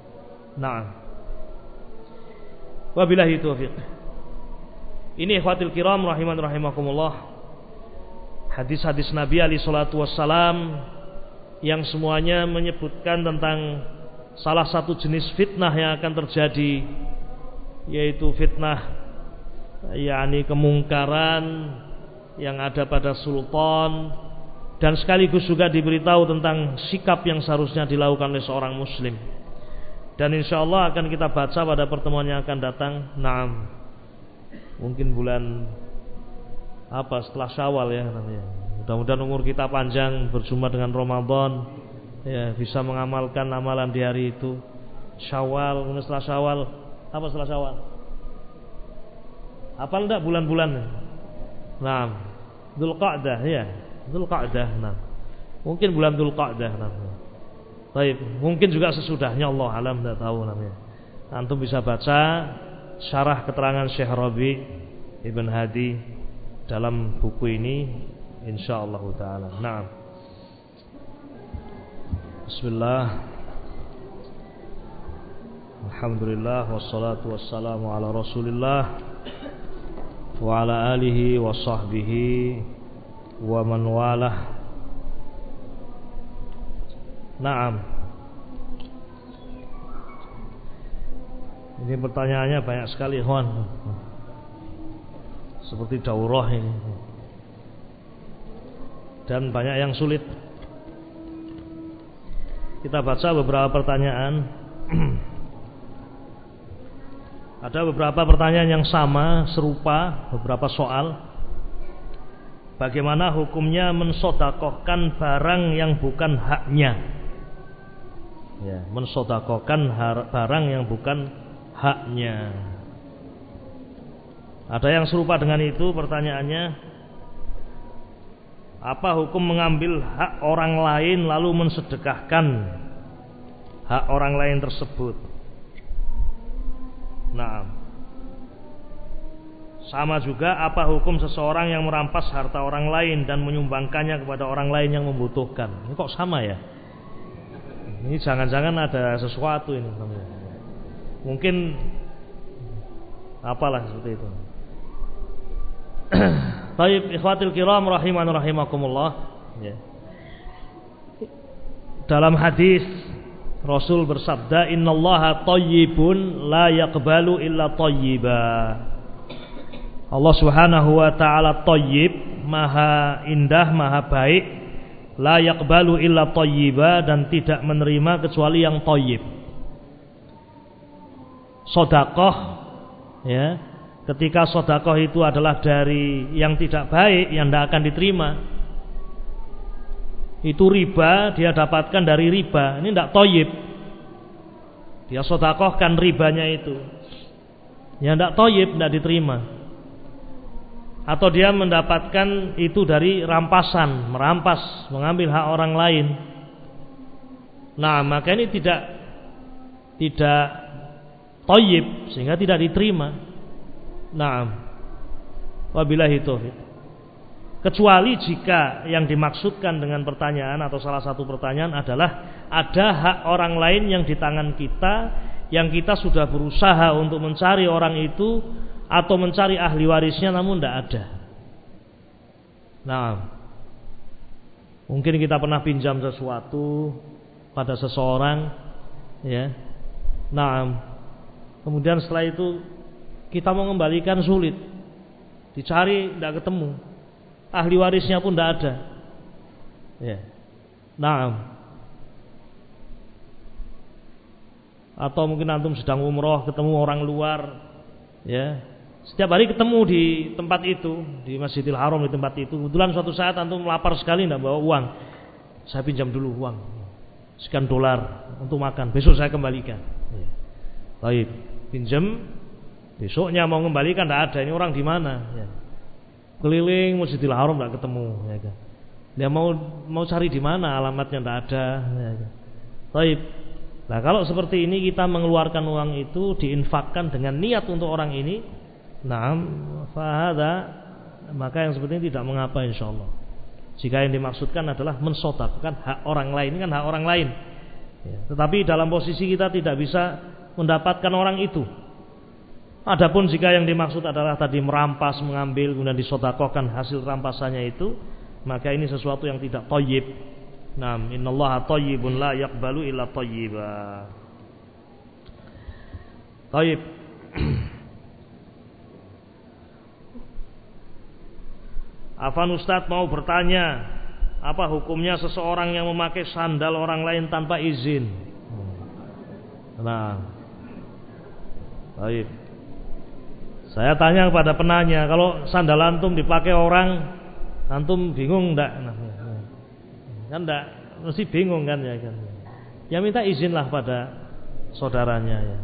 Wabillahi taufiq. Ini ikhwatil kiram rahiman rahimakumullah, hadis-hadis Nabi alaihi salatu wassalam yang semuanya menyebutkan tentang salah satu jenis fitnah yang akan terjadi, yaitu fitnah yakni kemungkaran yang ada pada sultan, dan sekaligus juga diberitahu tentang sikap yang seharusnya dilakukan oleh seorang muslim. Dan insyaallah akan kita baca pada pertemuan yang akan datang. Mungkin bulan setelah Syawal ya namanya. Mudah-mudahan umur kita panjang, berjumpa dengan Ramadan, ya bisa mengamalkan amalan di hari itu. Syawal, setelah Syawal, setelah Syawal? Hafal enggak bulan-bulan? Dzulqa'dah ya. Dzulqa'dah. Mungkin bulan Dzulqa'dah. Baik, mungkin juga sesudahnya, Allah alam, enggak tahu namanya. Antum bisa baca syarah keterangan Syekh Rabi Ibn Hadi dalam buku ini insyaallah taala. Bismillah. Alhamdulillah wassalatu wassalamu ala Rasulillah wa ala alihi wa sahbihi wa man walah. Ini pertanyaannya banyak sekali, ikhwan. Seperti daurah ini. Dan banyak yang sulit. Kita baca beberapa pertanyaan. Ada beberapa pertanyaan yang sama, serupa, beberapa soal. Bagaimana hukumnya mensodakohkan barang yang bukan haknya? Ya, mensodakohkan barang yang bukan haknya. Ada yang serupa dengan itu pertanyaannya. Apa hukum mengambil hak orang lain lalu mensedekahkan hak orang lain tersebut? Sama juga, apa hukum seseorang yang merampas harta orang lain dan menyumbangkannya kepada orang lain yang membutuhkan? Ini kok sama ya? Ini jangan-jangan ada sesuatu ini. Mungkin apalah seperti itu. Baik, ikhwatil kiram rahiman rahimakumullah. Dalam hadis Rasul bersabda, innallaha thayyibun la yaqbalu illa thayyiba. Allah Subhanahu wa taala thayyib, maha indah, maha baik, la yaqbalu illa thayyiba, dan tidak menerima kecuali yang thayyib. Sedekah ya, ketika sedekah itu adalah dari yang tidak baik, yang tidak akan diterima, itu riba, dia dapatkan dari riba, ini tidak thayyib. Dia sedekahkan ribanya itu, yang tidak thayyib, tidak diterima. Atau dia mendapatkan itu dari rampasan, merampas, mengambil hak orang lain. Maka ini tidak thayyib, sehingga tidak diterima. Wabillahi taufiq. Kecuali jika yang dimaksudkan dengan pertanyaan atau salah satu pertanyaan adalah ada hak orang lain yang di tangan kita, yang kita sudah berusaha untuk mencari orang itu atau mencari ahli warisnya namun tidak ada. Mungkin kita pernah pinjam sesuatu pada seseorang, ya. Kemudian setelah itu kita mau mengembalikan sulit, dicari tidak ketemu, ahli warisnya pun tidak ada. Ya. Atau mungkin antum sedang umroh ketemu orang luar, ya. Setiap hari ketemu di tempat itu, di Masjidil Haram di tempat itu. Kebetulan suatu saat antum lapar sekali tidak bawa uang. Saya pinjam dulu uang sekian dolar untuk makan. Besok saya kembalikan. Baik, pinjam. Besoknya mau kembalikan tidak ada. Ini orang di mana? Ya. Keliling Masjidil Haram tidak ketemu. Ya kan? Dia mau cari di mana, alamatnya tidak ada. Ya kan? Baik. Nah kalau seperti ini kita mengeluarkan uang itu diinfakkan dengan niat untuk orang ini, fahada, maka yang seperti ini tidak mengapa insyaallah. Jika yang dimaksudkan adalah mensodakokan hak orang lain, ini kan hak orang lain. Ya, tetapi dalam posisi kita tidak bisa mendapatkan orang itu. Adapun jika yang dimaksud adalah tadi merampas, mengambil kemudian disodakokan hasil rampasannya itu, maka ini sesuatu yang tidak thayyib. Innallaha thayyibun la yaqbalu illa thayyiba. Thayyib. Afan Ustadz mau bertanya, apa hukumnya seseorang yang memakai sandal orang lain tanpa izin? Baik. Saya tanya kepada penanya, kalau sandal antum dipakai orang, antum bingung enggak? Kan enggak, mesti bingung kan ya kan. Ya minta izinlah pada saudaranya ya.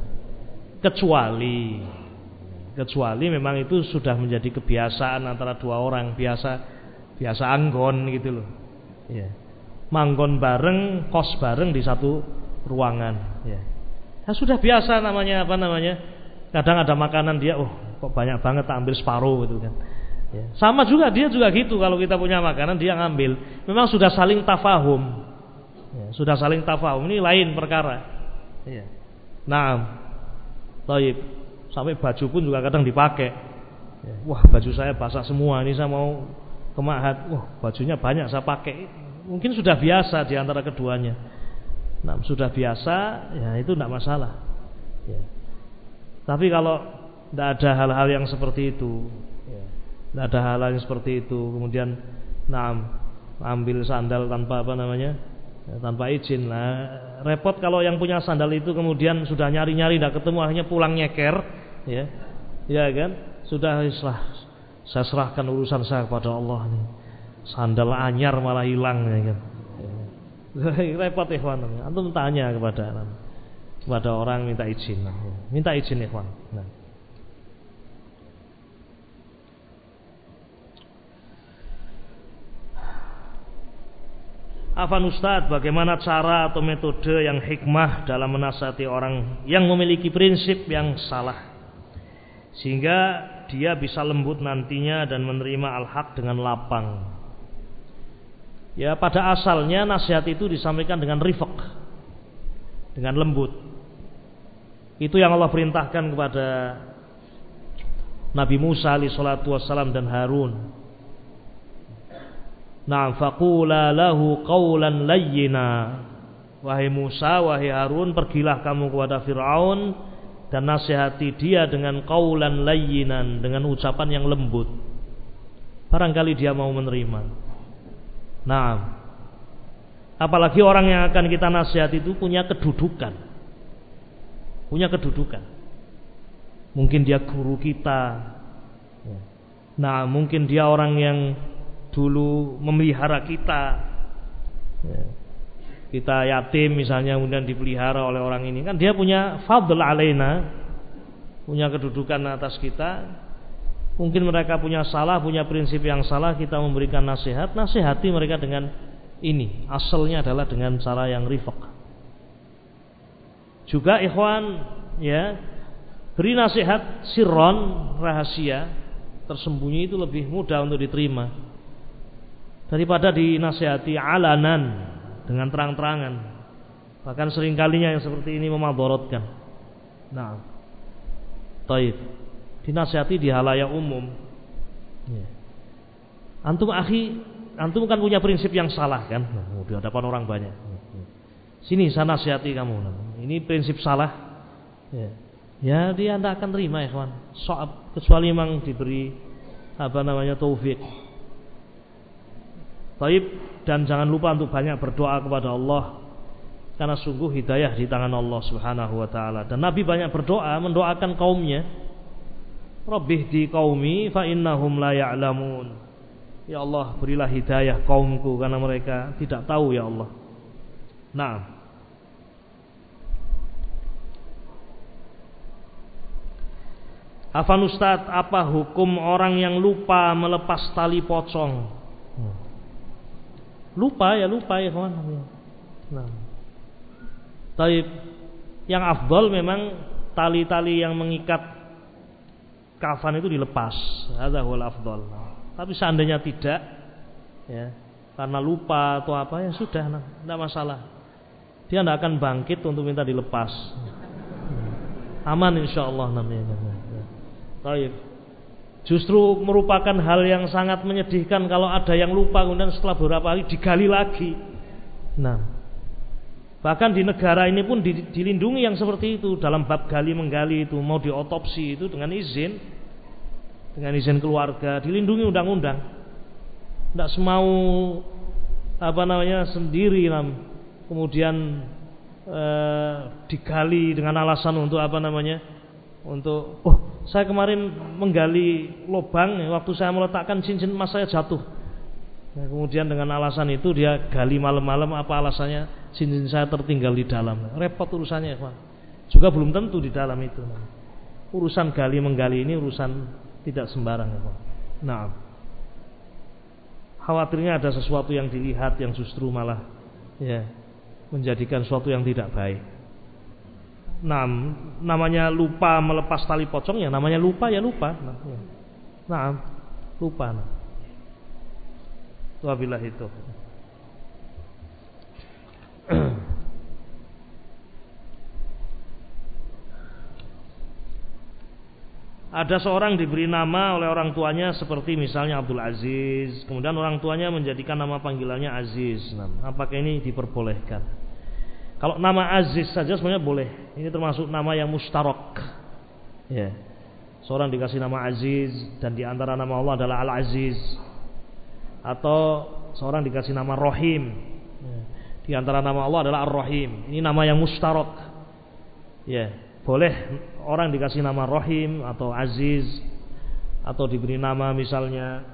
Kecuali memang itu sudah menjadi kebiasaan antara dua orang, biasa anggon gitu loh. Ya. Manggon bareng, kos bareng di satu ruangan ya. Ya sudah biasa namanya apa namanya? Kadang ada makanan dia, kok banyak banget tak ambil separuh gitu kan. Ya. Sama juga dia juga gitu, kalau kita punya makanan dia ngambil. Memang sudah saling tafahum. Ya, sudah saling tafahum, ini lain perkara. Ya. Taib. Sampai baju pun juga kadang dipakai. Ya. Wah, baju saya basah semua, ini saya mau ke Ma'had. Wah, bajunya banyak saya pakai. Mungkin sudah biasa di antara keduanya. Sudah biasa, ya itu tidak masalah. Ya. Tapi kalau tidak ada hal-hal yang seperti itu, ya, tidak ada hal-hal yang seperti itu, kemudian ambil sandal tanpa tanpa izin lah. Repot kalau yang punya sandal itu kemudian sudah nyari-nyari tidak ketemu, akhirnya pulang nyeker, ya kan? Sudah saya serahkan urusan saya kepada Allah nih. Sandal anyar malah hilang, ya kan? Repot ikhwan. Antum tanya kepada orang minta izin. Minta izin ikhwan. Afan Ustadz, bagaimana cara atau metode yang hikmah dalam menasihati orang yang memiliki prinsip yang salah sehingga dia bisa lembut nantinya dan menerima al-haq dengan lapang? Ya, pada asalnya nasihat itu disampaikan dengan rifq, dengan lembut. Itu yang Allah perintahkan kepada Nabi Musa alaihi salatu wassalam dan Harun. Faqula lahu qawlan layyina. Wahai Musa, wahai Harun, pergilah kamu kepada Fir'aun dan nasihati dia dengan qawlan layyinan, dengan ucapan yang lembut. Barangkali dia mau menerima. Apalagi orang yang akan kita nasihati itu punya kedudukan. Mungkin dia guru kita. Mungkin dia orang yang dulu memelihara kita. Kita yatim misalnya, kemudian dipelihara oleh orang ini, kan dia punya fadl alaina, punya kedudukan atas kita. Mungkin mereka punya salah, punya prinsip yang salah, kita memberikan nasihat, nasihati mereka dengan ini. Asalnya adalah dengan cara yang rifq. Juga ikhwan, ya, beri nasihat sirron, rahasia, tersembunyi, itu lebih mudah untuk diterima daripada dinasihati alanan, dengan terang-terangan. Bahkan seringkalinya yang seperti ini memadorotkan. Taib. Dinasihati di halayak umum. Antum kan punya prinsip yang salah kan? Di hadapan orang banyak. Sini saya nasihati kamu. Ini prinsip salah. Ya dia tidak akan terima, ikhwan. Kecuali memang diberi taufik. Taib. Dan jangan lupa untuk banyak berdoa kepada Allah, karena sungguh hidayah di tangan Allah Subhanahu wa taala. Dan Nabi banyak berdoa, mendoakan kaumnya. Rabbihdi qaumi fa innahum la ya'lamun. Ya Allah, berilah hidayah kaumku karena mereka tidak tahu ya Allah. Nah, Afan Ustaz, apa hukum orang yang lupa melepas tali pocong? Lupa ya kawan. Nah, taib. Yang afdal memang tali-tali yang mengikat kafan itu dilepas. Hadza huwal afdal. Tapi seandainya tidak, ya, karena lupa atau apa, ya sudah, tidak masalah. Dia tidak akan bangkit untuk minta dilepas. Aman insyaallah namanya. Taib. Justru merupakan hal yang sangat menyedihkan kalau ada yang lupa kemudian setelah beberapa hari digali lagi. Nah, bahkan di negara ini pun dilindungi yang seperti itu. Dalam bab gali menggali itu mau diotopsi itu dengan izin keluarga, dilindungi undang-undang. Tidak semau sendiri kemudian digali dengan alasan untuk untuk saya kemarin menggali lubang, waktu saya meletakkan cincin emas saya jatuh. Nah, kemudian dengan alasan itu dia gali malam-malam, apa alasannya? Cincin saya tertinggal di dalam. Repot urusannya, Pak. Juga belum tentu di dalam itu. Urusan gali menggali ini urusan tidak sembarang, Pak. Nah, khawatirnya ada sesuatu yang dilihat yang justru malah ya menjadikan sesuatu yang tidak baik. Nah, namanya lupa melepas tali pocong ya namanya lupa ya lupa. Nah, lupa. Wabillahi itu. Ada seorang diberi nama oleh orang tuanya seperti misalnya Abdul Aziz, kemudian orang tuanya menjadikan nama panggilannya Aziz. Nah, apakah ini diperbolehkan? Kalau nama Aziz saja sebenarnya boleh. Ini termasuk nama yang mustarok. Ya. Seorang dikasih nama Aziz dan di antara nama Allah adalah Al-Aziz. Atau seorang dikasih nama Rahim. Ya. Di antara nama Allah adalah Ar-Rahim. Ini nama yang mustarok. Ya, boleh orang dikasih nama Rahim atau Aziz atau diberi nama misalnya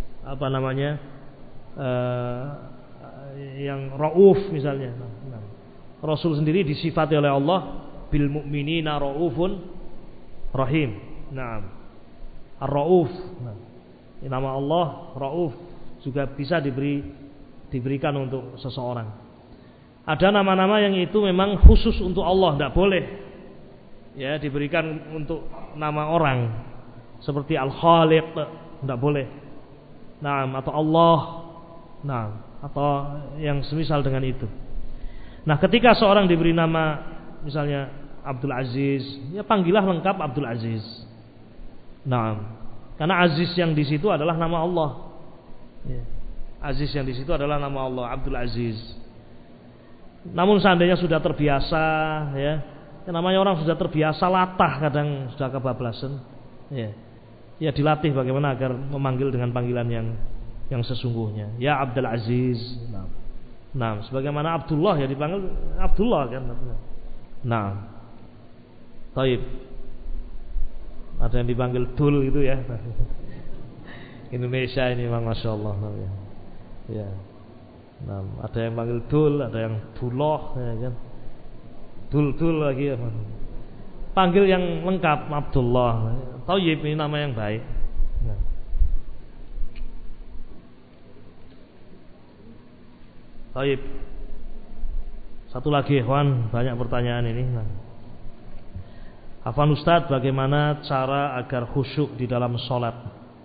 yang Rauf misalnya. Rasul sendiri disifati oleh Allah bil mu'minina raufun rahim. Naam. Ar-Rauf. Nah, nama Allah Rauf juga bisa diberikan untuk seseorang. Ada nama-nama yang itu memang khusus untuk Allah, tidak boleh ya diberikan untuk nama orang. Seperti Al-Khaliq, tidak boleh. Naam, atau Allah. Naam, atau yang semisal dengan itu. Nah, ketika seorang diberi nama misalnya Abdul Aziz, ya panggilah lengkap Abdul Aziz. Nah, karena Aziz yang di situ adalah nama Allah. Ya. Aziz yang di situ adalah nama Allah, Abdul Aziz. Namun seandainya sudah terbiasa, ya namanya orang sudah terbiasa latah, kadang sudah kebablasan, ya dilatih bagaimana agar memanggil dengan panggilan yang sesungguhnya. Ya Abdul Aziz. Nah, sebagaimana Abdullah ya dipanggil Abdullah kan. Nah, taib. Ada yang dipanggil Dul gitu ya. Indonesia ini memang Masya Allah. Ya. Nah, ada yang panggil Dul, ada yang Dullah, ya kan. Dul lagi ya. Panggil yang lengkap Abdullah. Taib ini nama yang baik. Nah. Baik. Satu lagi ikhwan, banyak pertanyaan ini. Afwan Ustaz, bagaimana cara agar khusyuk di dalam sholat?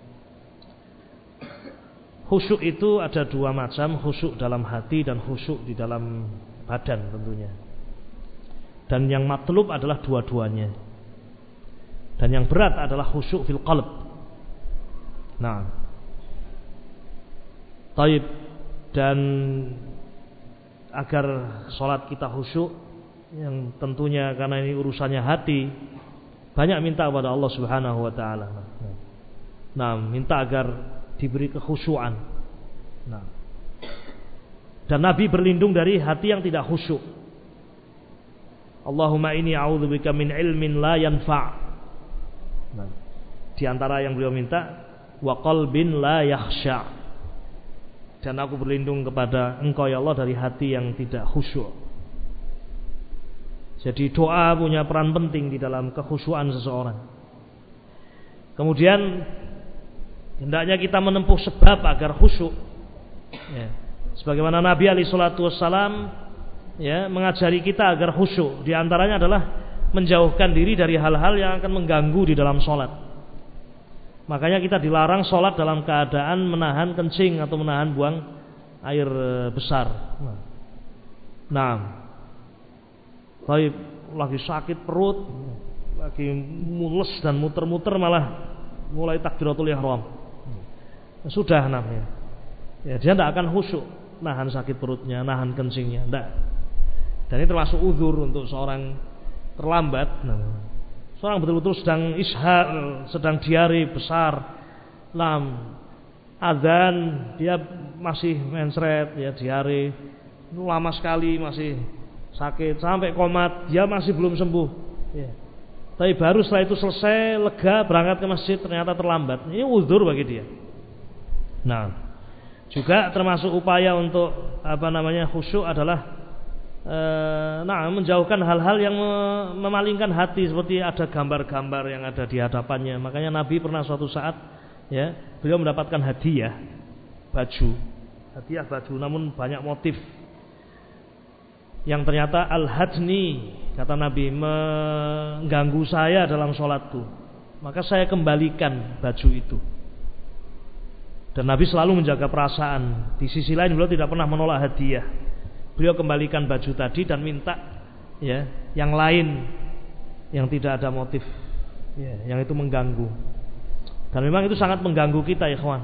Khusyuk itu ada dua macam, khusyuk dalam hati dan khusyuk di dalam badan tentunya. Dan yang matlub adalah dua-duanya. Dan yang berat adalah khusyuk fil qalb. Nah, taib. Dan agar sholat kita khusyuk, yang tentunya karena ini urusannya hati, banyak minta kepada Allah Subhanahu wa taala. Nah, minta agar diberi kekhusyuan. Nah, dan Nabi berlindung dari hati yang tidak khusyuk. Allahumma inni a'udzubika min ilmin la yanfa'. Nah, Di antara yang beliau minta, wa qalbin la yakhsha, dan aku berlindung kepada Engkau ya Allah dari hati yang tidak khusyuk. Jadi doa punya peran penting di dalam kekhusyuan seseorang. Kemudian hendaknya kita menempuh sebab agar khusyuk. Ya. Sebagaimana Nabi alaihi salatu wassalam mengajari kita agar khusyuk. Di antaranya adalah menjauhkan diri dari hal-hal yang akan mengganggu di dalam sholat. Makanya kita dilarang sholat dalam keadaan menahan kencing atau menahan buang air besar. Nah, lagi sakit perut, lagi mules dan muter-muter malah mulai takbiratul ihram. Sudah namanya. Ya, dia tidak akan khusyuk, nahan sakit perutnya, nahan kencingnya, tidak. Dan ini termasuk uzur untuk seorang terlambat. Seorang betul-betul sedang ishal, sedang diare besar, azan dia masih mensret, ya diare, lama sekali masih sakit sampai komat, dia masih belum sembuh. Ya. Tapi baru setelah itu selesai, lega, berangkat ke masjid, ternyata terlambat. Ini uzur bagi dia. Nah, juga termasuk upaya untuk khusyuk adalah menjauhkan hal-hal yang memalingkan hati, seperti ada gambar-gambar yang ada di hadapannya. Makanya Nabi pernah suatu saat beliau mendapatkan hadiah baju, namun banyak motif yang ternyata al-hadni, kata Nabi, mengganggu saya dalam sholatku. Maka saya kembalikan baju itu. Dan Nabi selalu menjaga perasaan. Di sisi lain beliau tidak pernah menolak hadiah. Beliau kembalikan baju tadi dan minta yang lain yang tidak ada motif, yang itu mengganggu. Dan memang itu sangat mengganggu kita, ikhwan.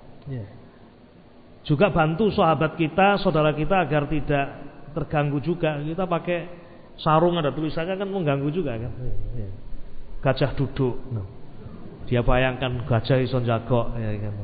Juga bantu sahabat kita, saudara kita agar tidak terganggu juga. Kita pakai sarung ada tulisannya kan mengganggu juga kan. Gajah duduk. Dia bayangkan gajah iso jagok,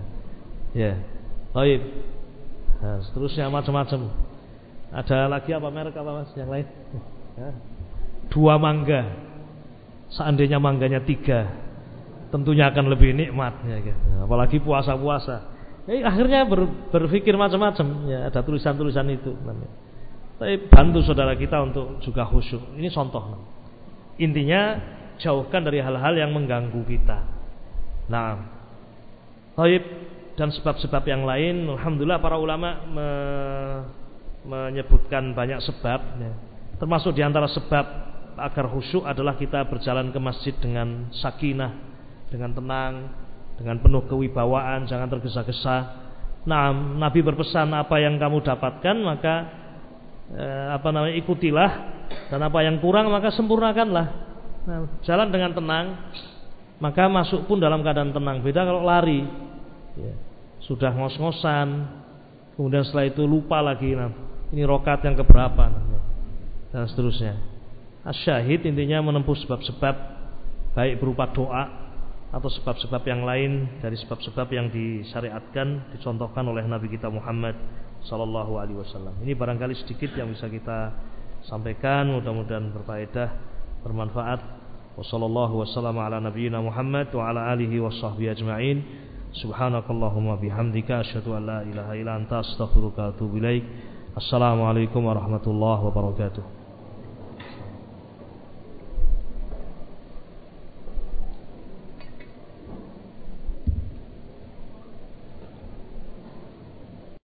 Baik. Nah, seterusnya macam-macam. Ada lagi apa merek apa mas yang lain? 2 mangga. Seandainya mangganya 3, tentunya akan lebih nikmat. Apalagi puasa-puasa. Akhirnya berpikir macam-macam. Ada tulisan-tulisan itu. Tapi bantu saudara kita untuk juga khusyuk. Ini contoh. Intinya jauhkan dari hal-hal yang mengganggu kita. Nah, baik, dan sebab-sebab yang lain. Alhamdulillah para ulama menyebutkan banyak sebab, termasuk diantara sebab agar khusyuk adalah kita berjalan ke masjid dengan sakinah, dengan tenang, dengan penuh kewibawaan, jangan tergesa-gesa. Nah, Nabi berpesan apa yang kamu dapatkan maka ikutilah, dan apa yang kurang maka sempurnakanlah. Nah, jalan dengan tenang, maka masuk pun dalam keadaan tenang. Beda kalau lari, sudah ngos-ngosan, kemudian setelah itu lupa lagi. Ini rokat yang keberapa dan seterusnya. Asyahid intinya menempuh sebab-sebab, baik berupa doa atau sebab-sebab yang lain dari sebab-sebab yang disyariatkan, dicontohkan oleh Nabi kita Muhammad sallallahu alaihi wasallam. Ini barangkali sedikit yang bisa kita sampaikan, mudah-mudahan berfaedah, bermanfaat. Wassallallahu wasallam ala nabiyyina Muhammad wa ala alihi washabbihi ajma'in. Subhanakallahumma bihamdika asyhadu an la ilaha illa anta astaghfiruka wa atubu ilaik. Assalamualaikum warahmatullahi wabarakatuh.